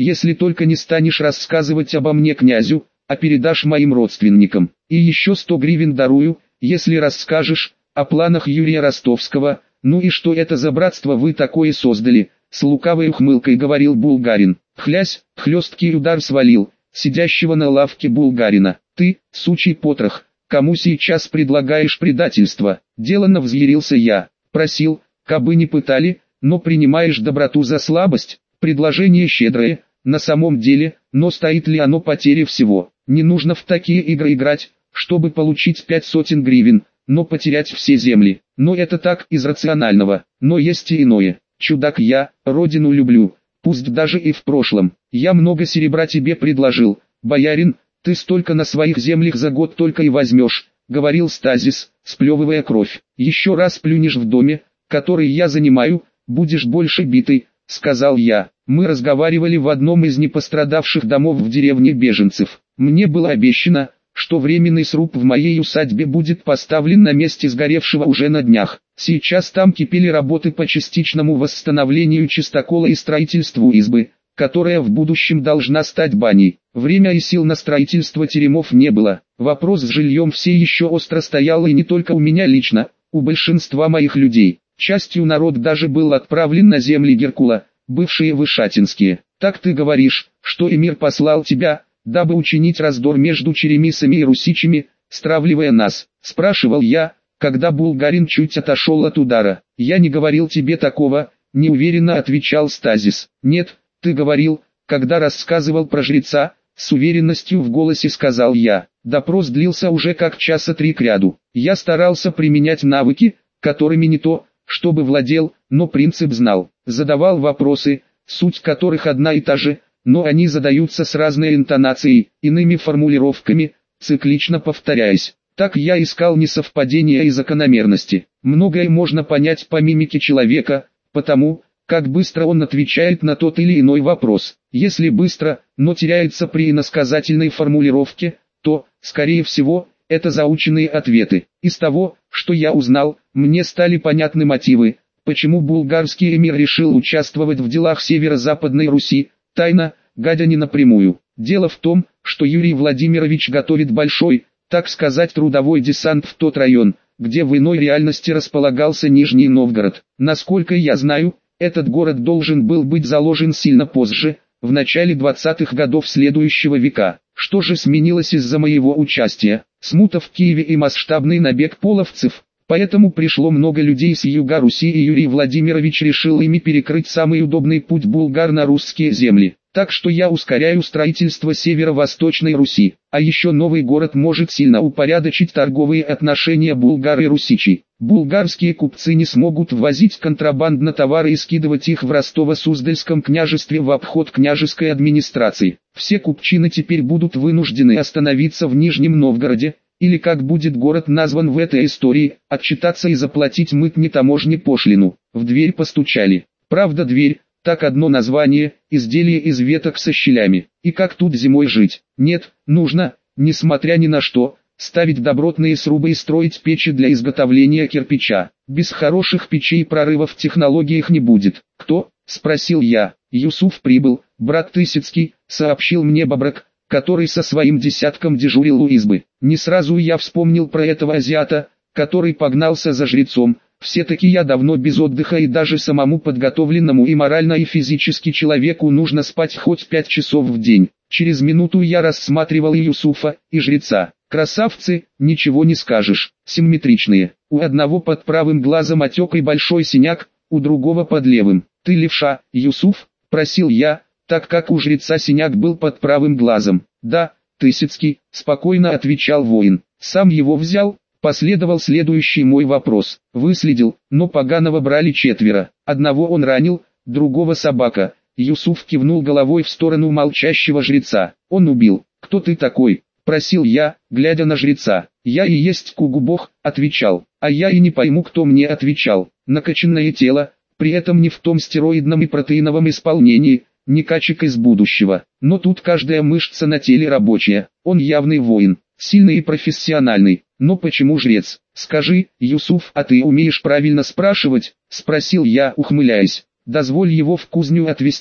если только не станешь рассказывать обо мне князю, а передашь моим родственникам. И еще 100 гривен дарую, если расскажешь о планах Юрия Ростовского. Ну и что это за братство вы такое создали? С лукавой ухмылкой говорил Булгарин. Хлясь, хлесткий удар свалил сидящего на лавке Булгарина. Ты, сучий потрох, кому сейчас предлагаешь предательство? Деланно взъярился я. Просил, кабы не пытали, но принимаешь доброту за слабость. Предложение щедрое, на самом деле, но стоит ли оно потери всего? Не нужно в такие игры играть, чтобы получить 500 гривен, но потерять все земли. Но это так из рационального, но есть и иное. Чудак я, родину люблю, пусть даже и в прошлом. Я много серебра тебе предложил, боярин, ты столько на своих землях за год только и возьмешь, говорил Стазис, сплевывая кровь. Еще раз плюнешь в доме, который я занимаю, будешь больше битый, сказал я. Мы разговаривали в одном из непострадавших домов в деревне беженцев. Мне было обещано, что временный сруб в моей усадьбе будет поставлен на месте сгоревшего уже на днях. Сейчас там кипели работы по частичному восстановлению чистокола и строительству избы, которая в будущем должна стать баней. Время и сил на строительство теремов не было. Вопрос с жильем все еще остро стоял, и не только у меня лично, у большинства моих людей. Частью народ даже был отправлен на земли Геркула, бывшие Вышатинские. Так ты говоришь, что эмир послал тебя, дабы учинить раздор между черемисами и русичами, стравливая нас? Спрашивал я, когда Булгарин чуть отошел от удара. Я не говорил тебе такого, неуверенно отвечал Стазис. Нет, ты говорил, когда рассказывал про жреца, с уверенностью в голосе сказал я. Допрос длился уже как часа 3 кряду. Я старался применять навыки, которыми не то, чтобы владел, но принцип знал. Задавал вопросы, суть которых одна и та же, но они задаются с разной интонацией, иными формулировками, циклично повторяясь. Так я искал несовпадения и закономерности. Многое можно понять по мимике человека, потому, как быстро он отвечает на тот или иной вопрос. Если быстро, но теряется при иносказательной формулировке, то, скорее всего, это заученные ответы. Из того, что я узнал, мне стали понятны мотивы, почему булгарский эмир решил участвовать в делах северо-западной Руси, тайно, гадя не напрямую. Дело в том, что Юрий Владимирович готовит большой, так сказать, трудовой десант в тот район, где в иной реальности располагался Нижний Новгород. Насколько я знаю, этот город должен был быть заложен сильно позже, в начале 20-х годов следующего века. Что же сменилось из-за моего участия? Смута в Киеве и масштабный набег половцев. Поэтому пришло много людей с юга Руси, и Юрий Владимирович решил ими перекрыть самый удобный путь булгар на русские земли. Так что я ускоряю строительство северо-восточной Руси. А еще новый город может сильно упорядочить торговые отношения булгар и русичей. Булгарские купцы не смогут ввозить контрабандно товары и скидывать их в Ростово-Суздальском княжестве в обход княжеской администрации. Все купчины теперь будут вынуждены остановиться в Нижнем Новгороде, или как будет город назван в этой истории, отчитаться и заплатить мытни таможни пошлину. В дверь постучали. Правда, дверь, так одно название, изделие из веток со щелями. И как тут зимой жить? Нет, нужно, несмотря ни на что, ставить добротные срубы и строить печи для изготовления кирпича. Без хороших печей прорывов в технологиях не будет. Кто? Спросил я. Юсуф прибыл, брат Тысяцкий, сообщил мне Бобрак, который со своим десятком дежурил у избы. Не сразу я вспомнил про этого азиата, который погнался за жрецом. Все-таки я давно без отдыха, и даже самому подготовленному и морально и физически человеку нужно спать хоть 5 часов в день. Через минуту я рассматривал и Юсуфа, и жреца. Красавцы, ничего не скажешь, симметричные. У одного под правым глазом отек и большой синяк, у другого под левым. «Ты левша, Юсуф?» – просил я, так как у жреца синяк был под правым глазом. «Да, Тысяцкий», – спокойно отвечал воин. «Сам его взял?» Последовал следующий мой вопрос. Выследил, но поганого брали 4. Одного он ранил, другого собака. Юсуф кивнул головой в сторону молчащего жреца. Он убил. «Кто ты такой?» – просил я, глядя на жреца. «Я и есть Кугу-бог», – отвечал. А я и не пойму, кто мне отвечал. Накачанное тело, при этом не в том стероидном и протеиновом исполнении, не качек из будущего. Но тут каждая мышца на теле рабочая. Он явный воин, сильный и профессиональный. «Но почему жрец? Скажи, Юсуф, а ты умеешь правильно спрашивать?» – спросил я, ухмыляясь. «Дозволь его в кузню отвезти,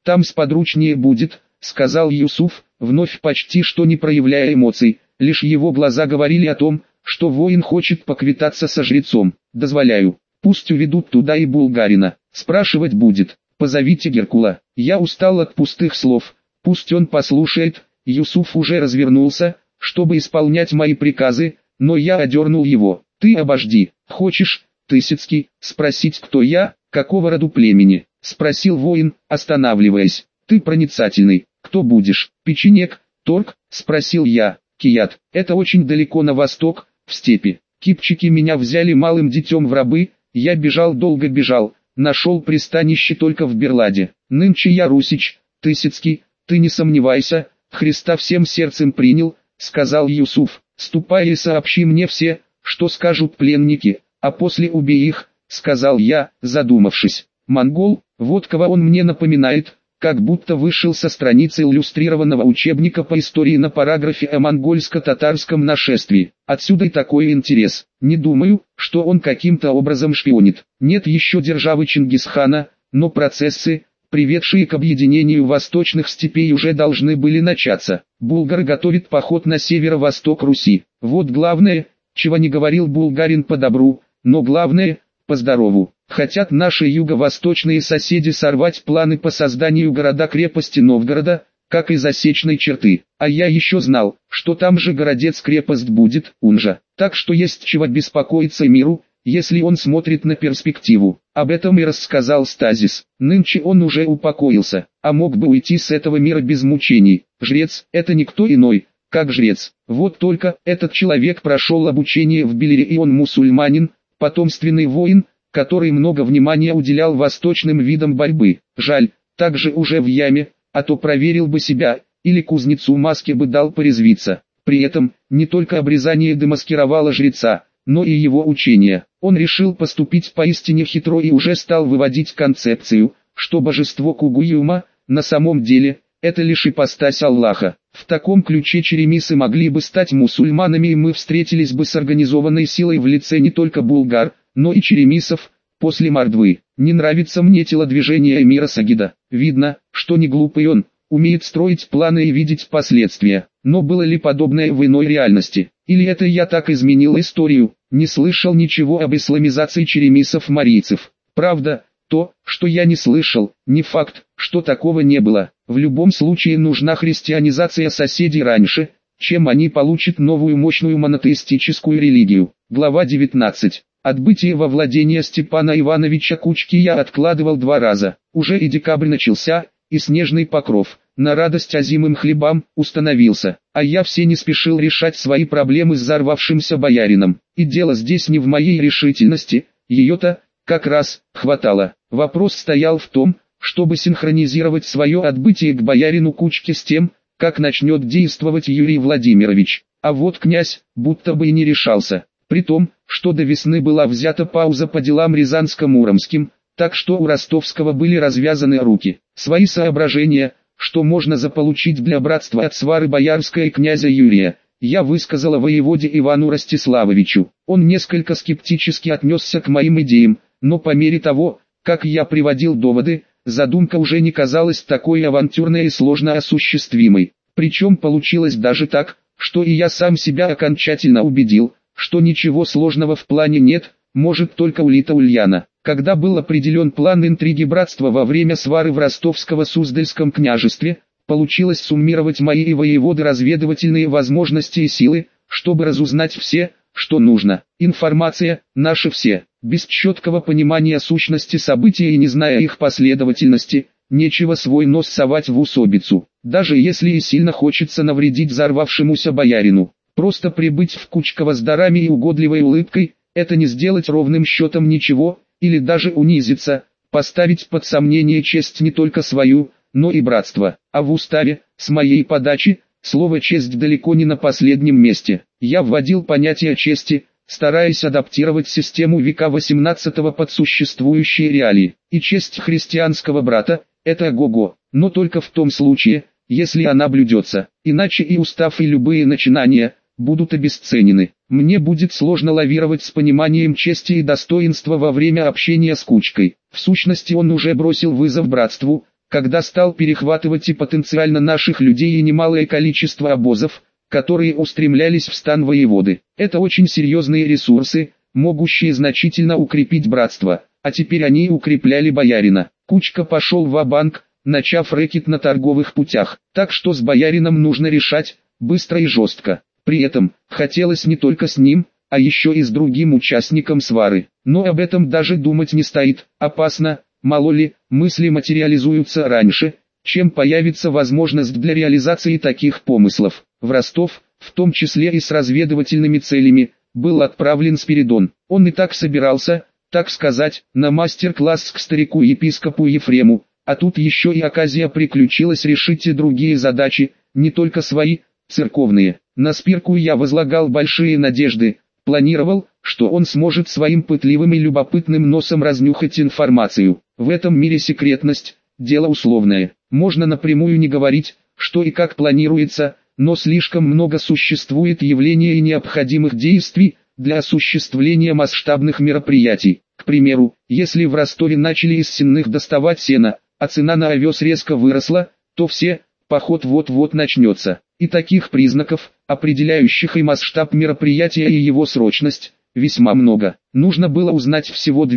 там сподручнее будет, сказал Юсуф, вновь почти что не проявляя эмоций, лишь его глаза говорили о том, что воин хочет поквитаться со жрецом. Дозволяю, пусть уведут туда и булгарина, спрашивать будет, позовите Геркула. Я устал от пустых слов, пусть он послушает. Юсуф уже развернулся, чтобы исполнять мои приказы, но я одернул его. Ты обожди, хочешь, Тысяцкий, спросить, кто я, какого роду племени? Спросил воин, останавливаясь. Ты проницательный, кто будешь? Печенек, торг? Спросил я. Кият, это очень далеко на восток, в степи. Кипчаки меня взяли малым детем в рабы, я бежал, долго бежал, нашел пристанище только в Берладе. Нынче я русич, Тысяцкий, ты не сомневайся, Христа всем сердцем принял, сказал Юсуф. Ступай и сообщи мне все, что скажут пленники, а после убей их, сказал я, задумавшись. Монгол, вот кого он мне напоминает, как будто вышел со страницы иллюстрированного учебника по истории на параграфе о монгольско-татарском нашествии. Отсюда и такой интерес. Не думаю, что он каким-то образом шпионит. Нет еще державы Чингисхана, но процессы, приведшие к объединению восточных степей, уже должны были начаться. Булгар готовит поход на северо-восток Руси. Вот главное, чего не говорил булгарин по добру, но главное, по здорову. Хотят наши юго-восточные соседи сорвать планы по созданию города-крепости Новгорода, как и засечной черты. А я еще знал, что там же городец-крепость будет, Унжа. Так что есть чего беспокоиться миру, если он смотрит на перспективу. Об этом и рассказал Стазис. Нынче он уже упокоился, а мог бы уйти с этого мира без мучений. Жрец – это никто иной, как жрец. Вот только этот человек прошел обучение в Белере, и он мусульманин, потомственный воин, который много внимания уделял восточным видам борьбы. Жаль, также уже в яме, а то проверил бы себя, или кузнецу маски бы дал порезвиться. При этом, не только обрезание демаскировало жреца, но и его учение. Он решил поступить поистине хитро и уже стал выводить концепцию, что божество Кугуюма, на самом деле, это лишь ипостась Аллаха. В таком ключе черемисы могли бы стать мусульманами, и мы встретились бы с организованной силой в лице не только булгар, но и черемисов, после мордвы. Не нравится мне телодвижение эмира Сагида. Видно, что не глупый он, умеет строить планы и видеть последствия. Но было ли подобное в иной реальности? Или это я так изменил историю? Не слышал ничего об исламизации черемисов-марийцев. Правда, то, что я не слышал, не факт, что такого не было. В любом случае нужна христианизация соседей раньше, чем они получат новую мощную монотеистическую религию. Глава 19. Отбытие во владение Степана Ивановича Кучки я откладывал 2 раза. Уже и декабрь начался, и снежный покров, на радость озимым хлебам, установился. А я все не спешил решать свои проблемы с взорвавшимся боярином. И дело здесь не в моей решительности, ее-то, как раз, хватало. Вопрос стоял в том, чтобы синхронизировать свое отбытие к боярину Кучке с тем, как начнет действовать Юрий Владимирович. А вот князь, будто бы и не решался. При том, что до весны была взята пауза по делам Рязанско-Муромским, так что у Ростовского были развязаны руки. Свои соображения, что можно заполучить для братства от свары боярская и князя Юрия, я высказала воеводе Ивану Ростиславовичу. Он несколько скептически отнесся к моим идеям, но по мере того, как я приводил доводы, задумка уже не казалась такой авантюрной и сложно осуществимой. Причем получилось даже так, что и я сам себя окончательно убедил, что ничего сложного в плане нет, может только улита Ульяна. Когда был определен план интриги братства во время свары в Ростовско-Суздальском княжестве, получилось суммировать мои и воеводы разведывательные возможности и силы, чтобы разузнать все, что нужно. Информация – наши все. Без четкого понимания сущности событий и не зная их последовательности, нечего свой нос совать в усобицу. Даже если и сильно хочется навредить взорвавшемуся боярину. Просто прибыть в Кучково с дарами и угодливой улыбкой – это не сделать ровным счетом ничего, или даже унизиться, поставить под сомнение честь не только свою, но и братства. А в уставе, с моей подачи, слово «честь» далеко не на последнем месте. Я вводил понятие чести, стараясь адаптировать систему века XVIII под существующие реалии. И честь христианского брата – это ого-го, но только в том случае, если она блюдется, иначе и устав, и любые начинания будут обесценены. Мне будет сложно лавировать с пониманием чести и достоинства во время общения с Кучкой. В сущности, он уже бросил вызов братству, когда стал перехватывать и потенциально наших людей и немалое количество обозов, которые устремлялись в стан воеводы. Это очень серьезные ресурсы, могущие значительно укрепить братство, а теперь они укрепляли боярина. Кучка пошел ва-банк, начав рэкет на торговых путях, так что с боярином нужно решать, быстро и жестко. При этом, хотелось не только с ним, а еще и с другим участником свары. Но об этом даже думать не стоит, опасно, мало ли, мысли материализуются раньше, чем появится возможность для реализации таких помыслов. В Ростов, в том числе и с разведывательными целями, был отправлен Спиридон. Он и так собирался, так сказать, на мастер-класс к старику-епископу Ефрему, а тут еще и оказия приключилась решить и другие задачи, не только свои, церковные. На Спирку я возлагал большие надежды, планировал, что он сможет своим пытливым и любопытным носом разнюхать информацию. В этом мире секретность – дело условное. Можно напрямую не говорить, что и как планируется, но слишком много существует явлений и необходимых действий для осуществления масштабных мероприятий. К примеру, если в Ростове начали из сенных доставать сено, а цена на овес резко выросла, то поход вот-вот начнется. И таких признаков, определяющих и масштаб мероприятия и его срочность, весьма много. Нужно было узнать всего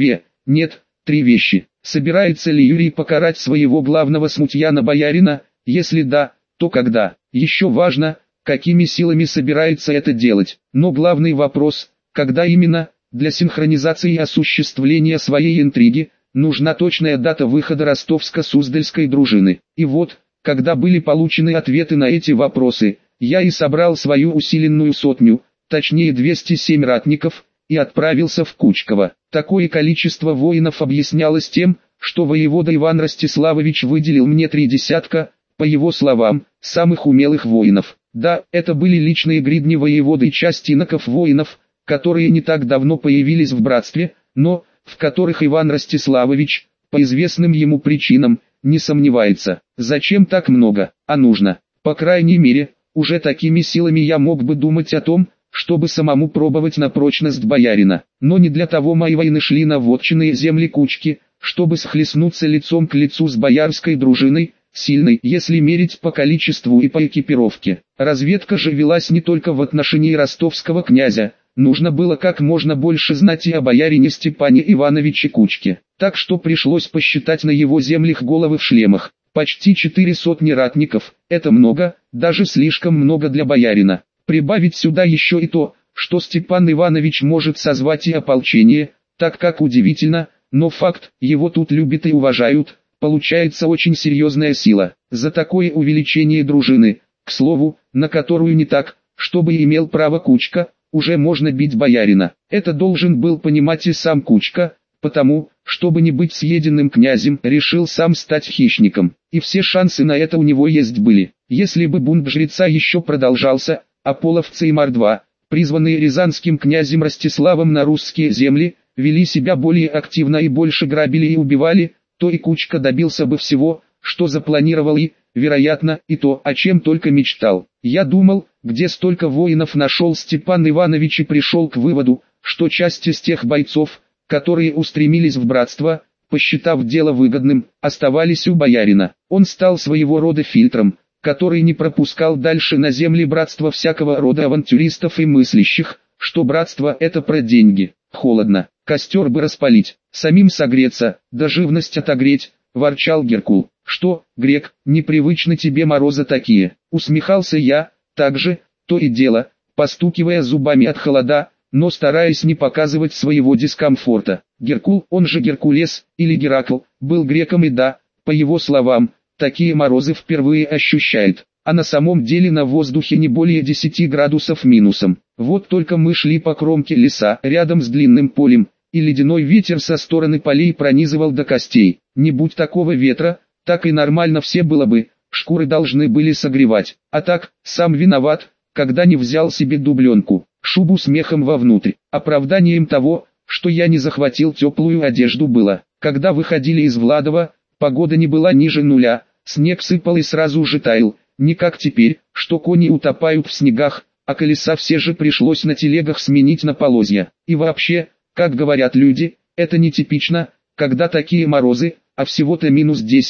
три вещи. Собирается ли Юрий покарать своего главного смутьяна боярина, если да, то когда? Еще важно, какими силами собирается это делать. Но главный вопрос, когда именно, для синхронизации и осуществления своей интриги, нужна точная дата выхода ростовско-суздальской дружины. И вот, когда были получены ответы на эти вопросы, я и собрал свою усиленную сотню, точнее 207 ратников, и отправился в Кучково. Такое количество воинов объяснялось тем, что воевода Иван Ростиславович выделил мне 3 десятка, по его словам, самых умелых воинов. Да, это были личные гридни воеводы и часть иноков воинов, которые не так давно появились в братстве, но, в которых Иван Ростиславович, по известным ему причинам, не сомневается. Зачем так много, а нужно? По крайней мере, уже такими силами я мог бы думать о том, чтобы самому пробовать на прочность боярина. Но не для того мои воины шли на вотчинные земли Кучки, чтобы схлестнуться лицом к лицу с боярской дружиной, сильной, если мерить по количеству и по экипировке. Разведка же велась не только в отношении ростовского князя, нужно было как можно больше знать и о боярине Степане Ивановиче Кучке. Так что пришлось посчитать на его землях головы в шлемах. Почти 400 ратников, это много, даже слишком много для боярина. Прибавить сюда еще и то, что Степан Иванович может созвать и ополчение, так как удивительно, но факт, его тут любят и уважают, получается очень серьезная сила. За такое увеличение дружины, к слову, на которую не так, чтобы имел право Кучка, уже можно бить боярина. Это должен был понимать и сам Кучка, потому, чтобы не быть съеденным князем, решил сам стать хищником. И все шансы на это у него есть были. Если бы бунт жреца еще продолжался, а половцы и мордва, призванные рязанским князем Ростиславом на русские земли, вели себя более активно и больше грабили и убивали, то и Кучка добился бы всего, что запланировал и, вероятно, и то, о чем только мечтал. Я думал, где столько воинов нашел Степан Иванович и пришел к выводу, что часть из тех бойцов, которые устремились в братство, посчитав дело выгодным, оставались у боярина. Он стал своего рода фильтром, который не пропускал дальше на земли братства всякого рода авантюристов и мыслящих, что братство это про деньги. Холодно, костер бы распалить, самим согреться, да живность отогреть, ворчал Геркул. Что, грек, непривычны тебе морозы такие? Усмехался я, также, то и дело, постукивая зубами от холода, но стараясь не показывать своего дискомфорта. Геркул, он же Геркулес, или Геракл, был греком и да, по его словам, такие морозы впервые ощущает, а на самом деле на воздухе не более 10 градусов минусом. Вот только мы шли по кромке леса, рядом с длинным полем, и ледяной ветер со стороны полей пронизывал до костей. Не будь такого ветра, так и нормально все было бы, шкуры должны были согревать, а так, сам виноват, когда не взял себе дубленку, шубу с мехом вовнутрь. Оправданием того, что я не захватил теплую одежду было, когда выходили из Владова, погода не была ниже нуля, снег сыпал и сразу же таял, не как теперь, что кони утопают в снегах, а колеса все же пришлось на телегах сменить на полозья. И вообще, как говорят люди, это нетипично, когда такие морозы, а всего-то -10,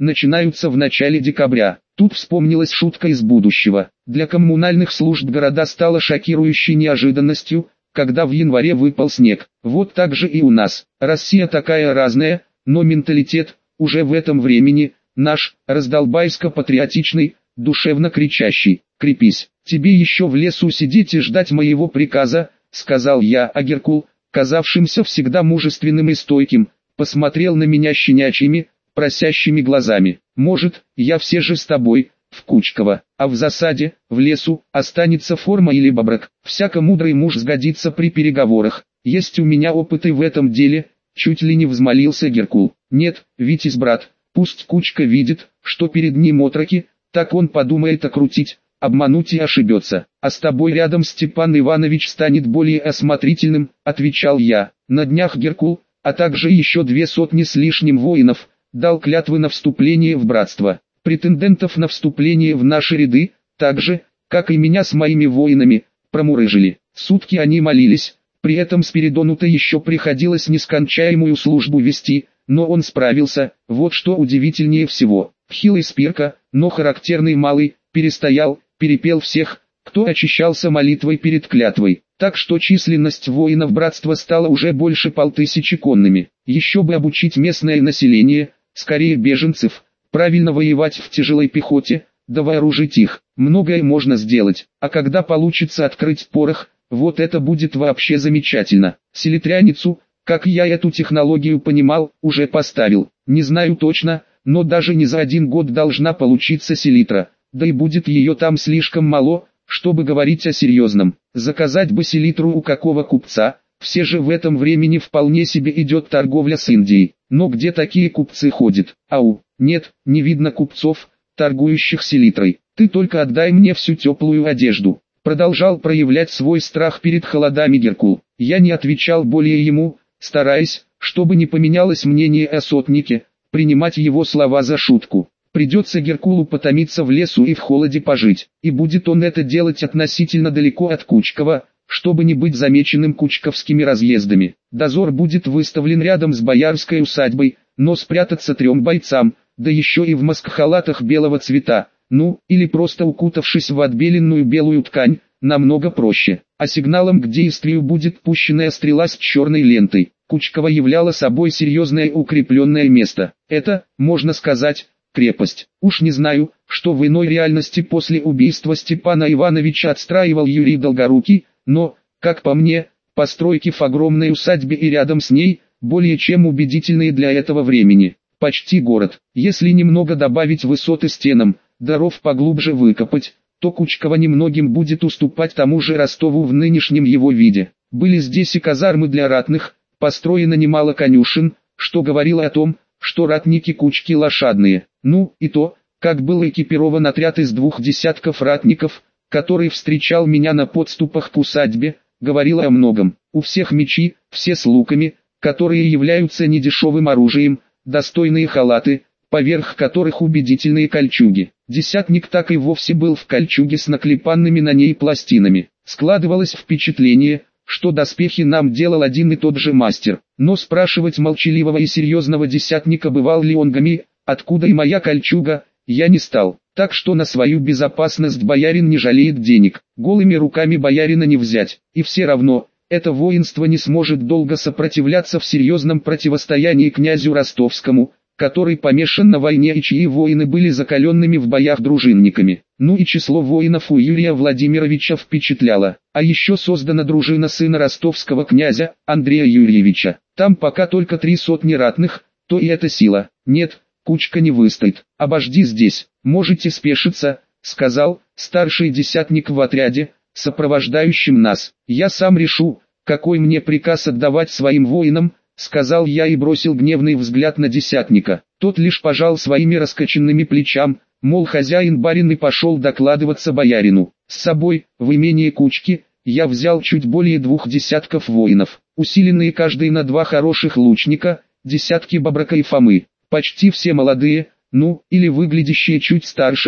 начинаются в начале декабря. Тут вспомнилась шутка из будущего. Для коммунальных служб города стала шокирующей неожиданностью, когда в январе выпал снег. Вот так же и у нас. Россия такая разная, но менталитет, уже в этом времени, наш, раздолбайско-патриотичный, душевно кричащий: «Крепись, тебе еще в лесу сидеть и ждать моего приказа», — сказал я, а Геркул, казавшимся всегда мужественным и стойким, посмотрел на меня щенячьими, просящими глазами. «Может, я все же с тобой, в Кучково, а в засаде, в лесу, останется форма или бобрак. Всяко мудрый муж сгодится при переговорах. Есть у меня опыты в этом деле», — чуть ли не взмолился Геркул. «Нет, Витязь брат, пусть Кучка видит, что перед ним отроки, так он подумает окрутить, обмануть и ошибется. А с тобой рядом Степан Иванович станет более осмотрительным», — отвечал я. На днях Геркул, а также еще 200 с лишним воинов, дал клятвы на вступление в братство. Претендентов на вступление в наши ряды, так же, как и меня с моими воинами, промурыжили. Сутки они молились, при этом Спиридону-то еще приходилось нескончаемую службу вести, но он справился. Вот что удивительнее всего. Хилый Спирка, но характерный малый, перестоял, перепел всех, кто очищался молитвой перед клятвой. Так что численность воинов братства стала уже больше 5000 конными. Еще бы обучить местное население, скорее беженцев, правильно воевать в тяжелой пехоте, да вооружить их. Многое можно сделать, а когда получится открыть порох, вот это будет вообще замечательно. Селитряницу, как я эту технологию понимал, уже поставил. Не знаю точно, но даже не за 1 год должна получиться селитра, да и будет ее там слишком мало, чтобы говорить о серьезном. Заказать бы селитру у какого купца, все же в этом времени вполне себе идет торговля с Индией. Но где такие купцы ходят? Ау, нет, не видно купцов, торгующих селитрой. Ты только отдай мне всю теплую одежду. Продолжал проявлять свой страх перед холодами Геркул. Я не отвечал более ему, стараясь, чтобы не поменялось мнение о сотнике, принимать его слова за шутку. Придется Геркулу потомиться в лесу и в холоде пожить, и будет он это делать относительно далеко от Кучкова, чтобы не быть замеченным кучковскими разъездами. Дозор будет выставлен рядом с боярской усадьбой, но спрятаться 3 бойцам, да еще и в маскхалатах белого цвета, ну, или просто укутавшись в отбеленную белую ткань, намного проще. А сигналом к действию будет пущенная стрела с черной лентой. Кучково являло собой серьезное укрепленное место. Это, можно сказать, крепость. Уж не знаю, что в иной реальности после убийства Степана Ивановича отстраивал Юрий Долгорукий, но, как по мне, постройки в огромной усадьбе и рядом с ней, более чем убедительные для этого времени. Почти город. Если немного добавить высоты стенам, да ров поглубже выкопать, то Кучково немногим будет уступать тому же Ростову в нынешнем его виде. Были здесь и казармы для ратных, построено немало конюшен, что говорило о том, что ратники Кучки лошадные. Ну, и то, как был экипирован отряд из 2 десятков ратников, который встречал меня на подступах к усадьбе, говорило о многом. У всех мечи, все с луками, которые являются недешевым оружием, достойные халаты, поверх которых убедительные кольчуги. Десятник так и вовсе был в кольчуге с наклепанными на ней пластинами. Складывалось впечатление, что доспехи нам делал один и тот же мастер. Но спрашивать молчаливого и серьезного десятника, бывал ли он гами, откуда и моя кольчуга, я не стал. Так что на свою безопасность боярин не жалеет денег. Голыми руками боярина не взять. И все равно, это воинство не сможет долго сопротивляться в серьезном противостоянии князю Ростовскому, который помешан на войне и чьи воины были закаленными в боях дружинниками. Ну и число воинов у Юрия Владимировича впечатляло. А еще создана дружина сына ростовского князя, Андрея Юрьевича. Там пока только 300 ратных, то и эта сила. Нет, Кучка не выстоит. Обожди здесь, можете спешиться, сказал старший десятник в отряде, сопровождающим нас. Я сам решу, какой мне приказ отдавать своим воинам, сказал я и бросил гневный взгляд на десятника. Тот лишь пожал своими раскоченными плечам, мол, хозяин-барин, и пошел докладываться боярину. С собой, в имение Кучки, я взял чуть более 2 десятков воинов, усиленные каждый на 2 хороших лучника, десятки Бобрака и Фомы. Почти все молодые, ну, или выглядящие чуть старше,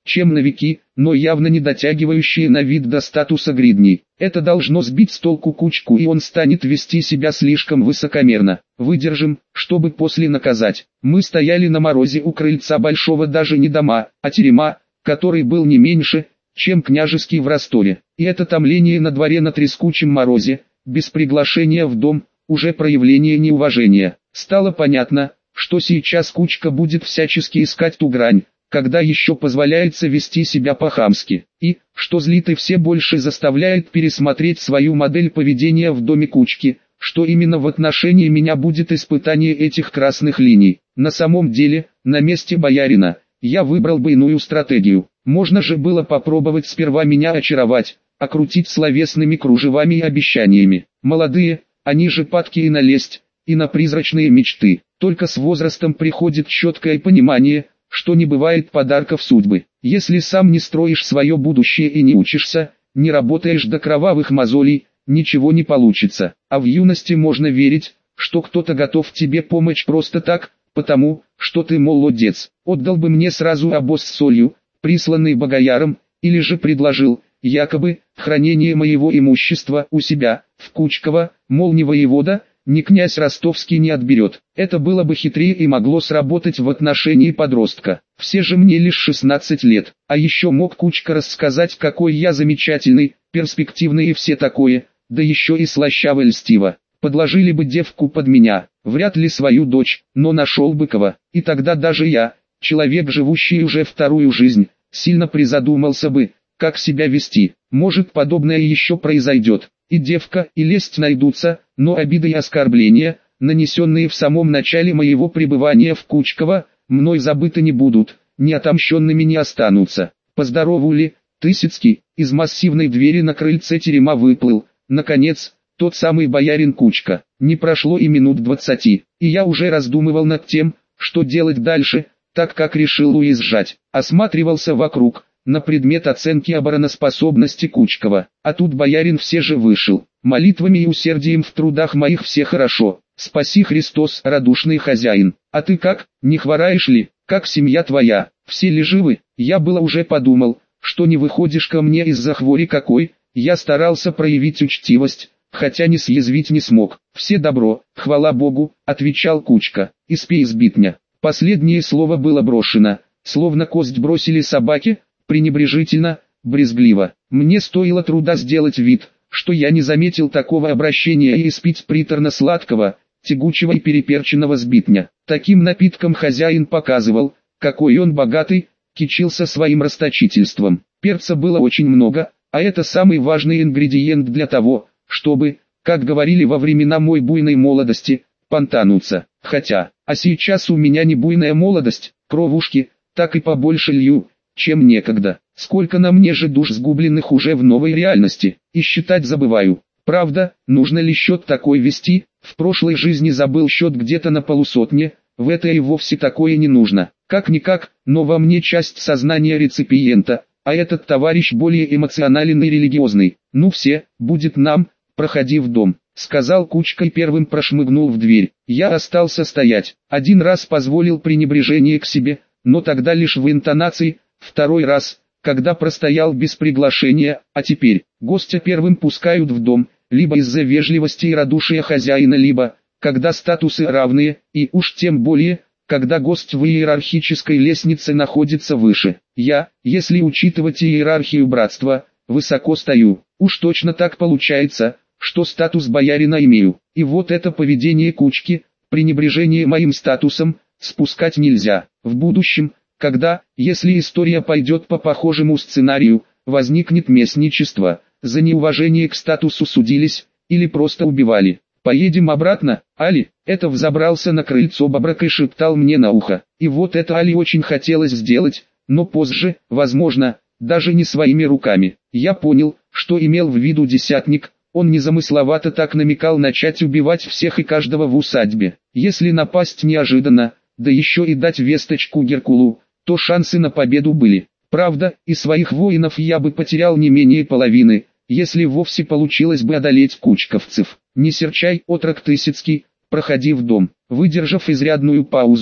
чем новики, но явно не дотягивающие на вид до статуса гридней. Это должно сбить с толку Кучку, и он станет вести себя слишком высокомерно. Выдержим, чтобы после наказать. Мы стояли на морозе у крыльца большого даже не дома, а терема, который был не меньше, чем княжеский в Ростове. И это томление на дворе на трескучем морозе, без приглашения в дом, уже проявление неуважения. Стало понятно, что сейчас Кучка будет всячески искать ту грань, когда еще позволяется вести себя по-хамски, и, что злит и все больше заставляет пересмотреть свою модель поведения в доме Кучки, что именно в отношении меня будет испытание этих красных линий. На самом деле, на месте боярина, я выбрал бы иную стратегию. Можно же было попробовать сперва меня очаровать, окрутить словесными кружевами и обещаниями. Молодые, они же падки и на лесть, и на призрачные мечты. Только с возрастом приходит четкое понимание, что не бывает подарков судьбы. Если сам не строишь свое будущее и не учишься, не работаешь до кровавых мозолей, ничего не получится. А в юности можно верить, что кто-то готов тебе помочь просто так, потому, что ты молодец. Отдал бы мне сразу обоз с солью, присланный Богояром, или же предложил, якобы, хранение моего имущества у себя, в Кучково, мол, ни воевода, ни князь Ростовский не отберет. Это было бы хитрее и могло сработать в отношении подростка. Все же мне лишь 16 лет, а еще мог Кучка рассказать, какой я замечательный, перспективный и все такое, да еще и слащаво льстиво. Подложили бы девку под меня, вряд ли свою дочь, но нашел бы кого, и тогда даже я, человек, живущий уже вторую жизнь, сильно призадумался бы, как себя вести. Может, подобное еще произойдет, и девка, и лесть найдутся, но обиды и оскорбления, нанесенные в самом начале моего пребывания в Кучково, мной забыты не будут, неотомщенными не останутся. Поздоровали, Тысяцкий, из массивной двери на крыльце терема выплыл, наконец, тот самый боярин Кучка. Не прошло и минут 20, и я уже раздумывал над тем, что делать дальше, так как решил уезжать. Осматривался вокруг, на предмет оценки обороноспособности Кучкова. А тут боярин все же вышел. Молитвами и усердием в трудах моих все хорошо. Спаси Христос, радушный хозяин. А ты как, не хвораешь ли, как семья твоя, все ли живы? Я было уже подумал, что не выходишь ко мне из-за хвори какой. Я старался проявить учтивость, хотя не съязвить не смог. «Все добро, хвала Богу», — отвечал Кучка, — «испей сбитня». Последнее слово было брошено, словно кость бросили собаке, пренебрежительно, брезгливо. Мне стоило труда сделать вид, что я не заметил такого обращения и испить приторно-сладкого, тягучего и переперченного сбитня. Таким напитком хозяин показывал, какой он богатый, кичился своим расточительством. Перца было очень много, а это самый важный ингредиент для того, чтобы, как говорили во времена моей буйной молодости, понтануться. Хотя, а сейчас у меня не буйная молодость, кровушки, так и побольше лью, чем некогда. Сколько на мне же душ сгубленных уже в новой реальности, и считать забываю. Правда, нужно ли счет такой вести? В прошлой жизни забыл счет где-то на полусотне, в этой и вовсе такое не нужно. Как-никак, но во мне часть сознания реципиента, а этот товарищ более эмоционален и религиозный. Ну все, будет нам, проходи в дом, сказал Кучка и первым прошмыгнул в дверь. Я остался стоять. Один раз позволил пренебрежение к себе, но тогда лишь в интонации, второй раз, когда простоял без приглашения, а теперь, гостя первым пускают в дом, либо из-за вежливости и радушия хозяина, либо, когда статусы равные, и уж тем более, когда гость в иерархической лестнице находится выше. Я, если учитывать иерархию братства, высоко стою. Уж точно так получается, что статус боярина имею. И вот это поведение Кучки, пренебрежение моим статусом, спускать нельзя. В будущем, когда, если история пойдет по похожему сценарию, возникнет местничество, за неуважение к статусу судились, или просто убивали. «Поедем обратно, Али?» Это взобрался на крыльцо Бобрак и шептал мне на ухо. И вот это Али очень хотелось сделать, но позже, возможно, даже не своими руками. Я понял, что имел в виду десятник, он незамысловато так намекал начать убивать всех и каждого в усадьбе. Если напасть неожиданно, да еще и дать весточку Геркулу, то шансы на победу были. Правда, и своих воинов я бы потерял не менее половины, если вовсе получилось бы одолеть кучковцев. «Не серчай, отрок Тысяцкий, проходи в дом». Выдержав изрядную паузу,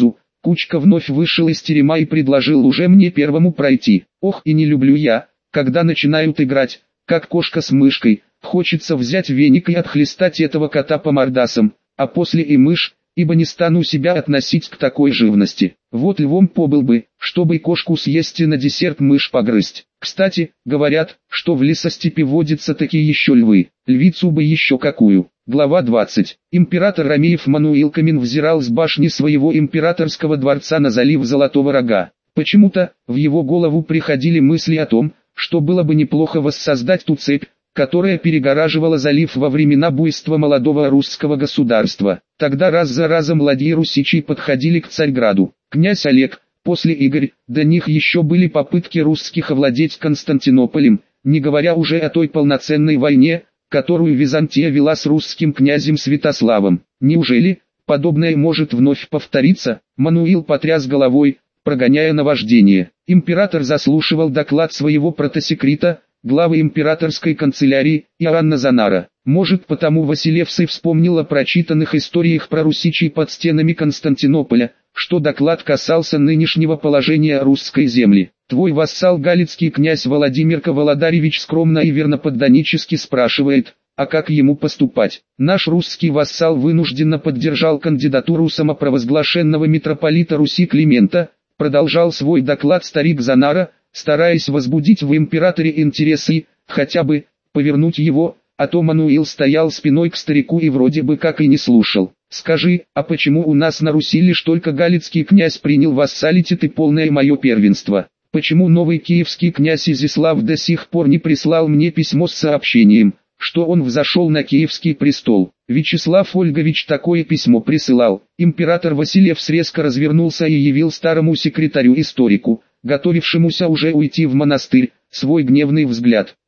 Кучка вновь вышел из терема и предложил уже мне первому пройти. Ох, и не люблю я, когда начинают играть, как кошка с мышкой. Хочется взять веник и отхлестать этого кота по мордасам, а после и мышь, ибо не стану себя относить к такой живности. Вот львом побыл бы, чтобы кошку съесть и на десерт мышь погрызть. Кстати, говорят, что в лесостепи водятся такие еще львы, львицу бы еще какую. Глава 20. Император Ромеев Мануил Камин взирал с башни своего императорского дворца на залив Золотого Рога. Почему-то, в его голову приходили мысли о том, что было бы неплохо воссоздать ту цепь, которая перегораживала залив во времена буйства молодого русского государства. Тогда раз за разом ладьи русичей подходили к Царьграду. Князь Олег, после Игорь, до них еще были попытки русских овладеть Константинополем, не говоря уже о той полноценной войне, которую Византия вела с русским князем Святославом. Неужели подобное может вновь повториться? Мануил потряс головой, прогоняя наваждение. Император заслушивал доклад своего протосекрета, главы императорской канцелярии, Иоанна Занара. Может, потому Василевс и вспомнил о прочитанных историях про русичей под стенами Константинополя, что доклад касался нынешнего положения русской земли. Твой вассал галицкий князь Владимирка Володаревич скромно и верноподданнически спрашивает, а как ему поступать? Наш русский вассал вынужденно поддержал кандидатуру самопровозглашенного митрополита Руси Климента, продолжал свой доклад старик Занара, стараясь возбудить в императоре интересы, хотя бы, повернуть его, а то Мануил стоял спиной к старику и вроде бы как и не слушал. Скажи, а почему у нас на Руси лишь только галицкий князь принял вассалитет и полное мое первенство? Почему новый киевский князь Изяслав до сих пор не прислал мне письмо с сообщением, что он взошел на киевский престол? Вячеслав Ольгович такое письмо присылал. Император Василевс резко развернулся и явил старому секретарю-историку, готовившемуся уже уйти в монастырь, свой гневный взгляд.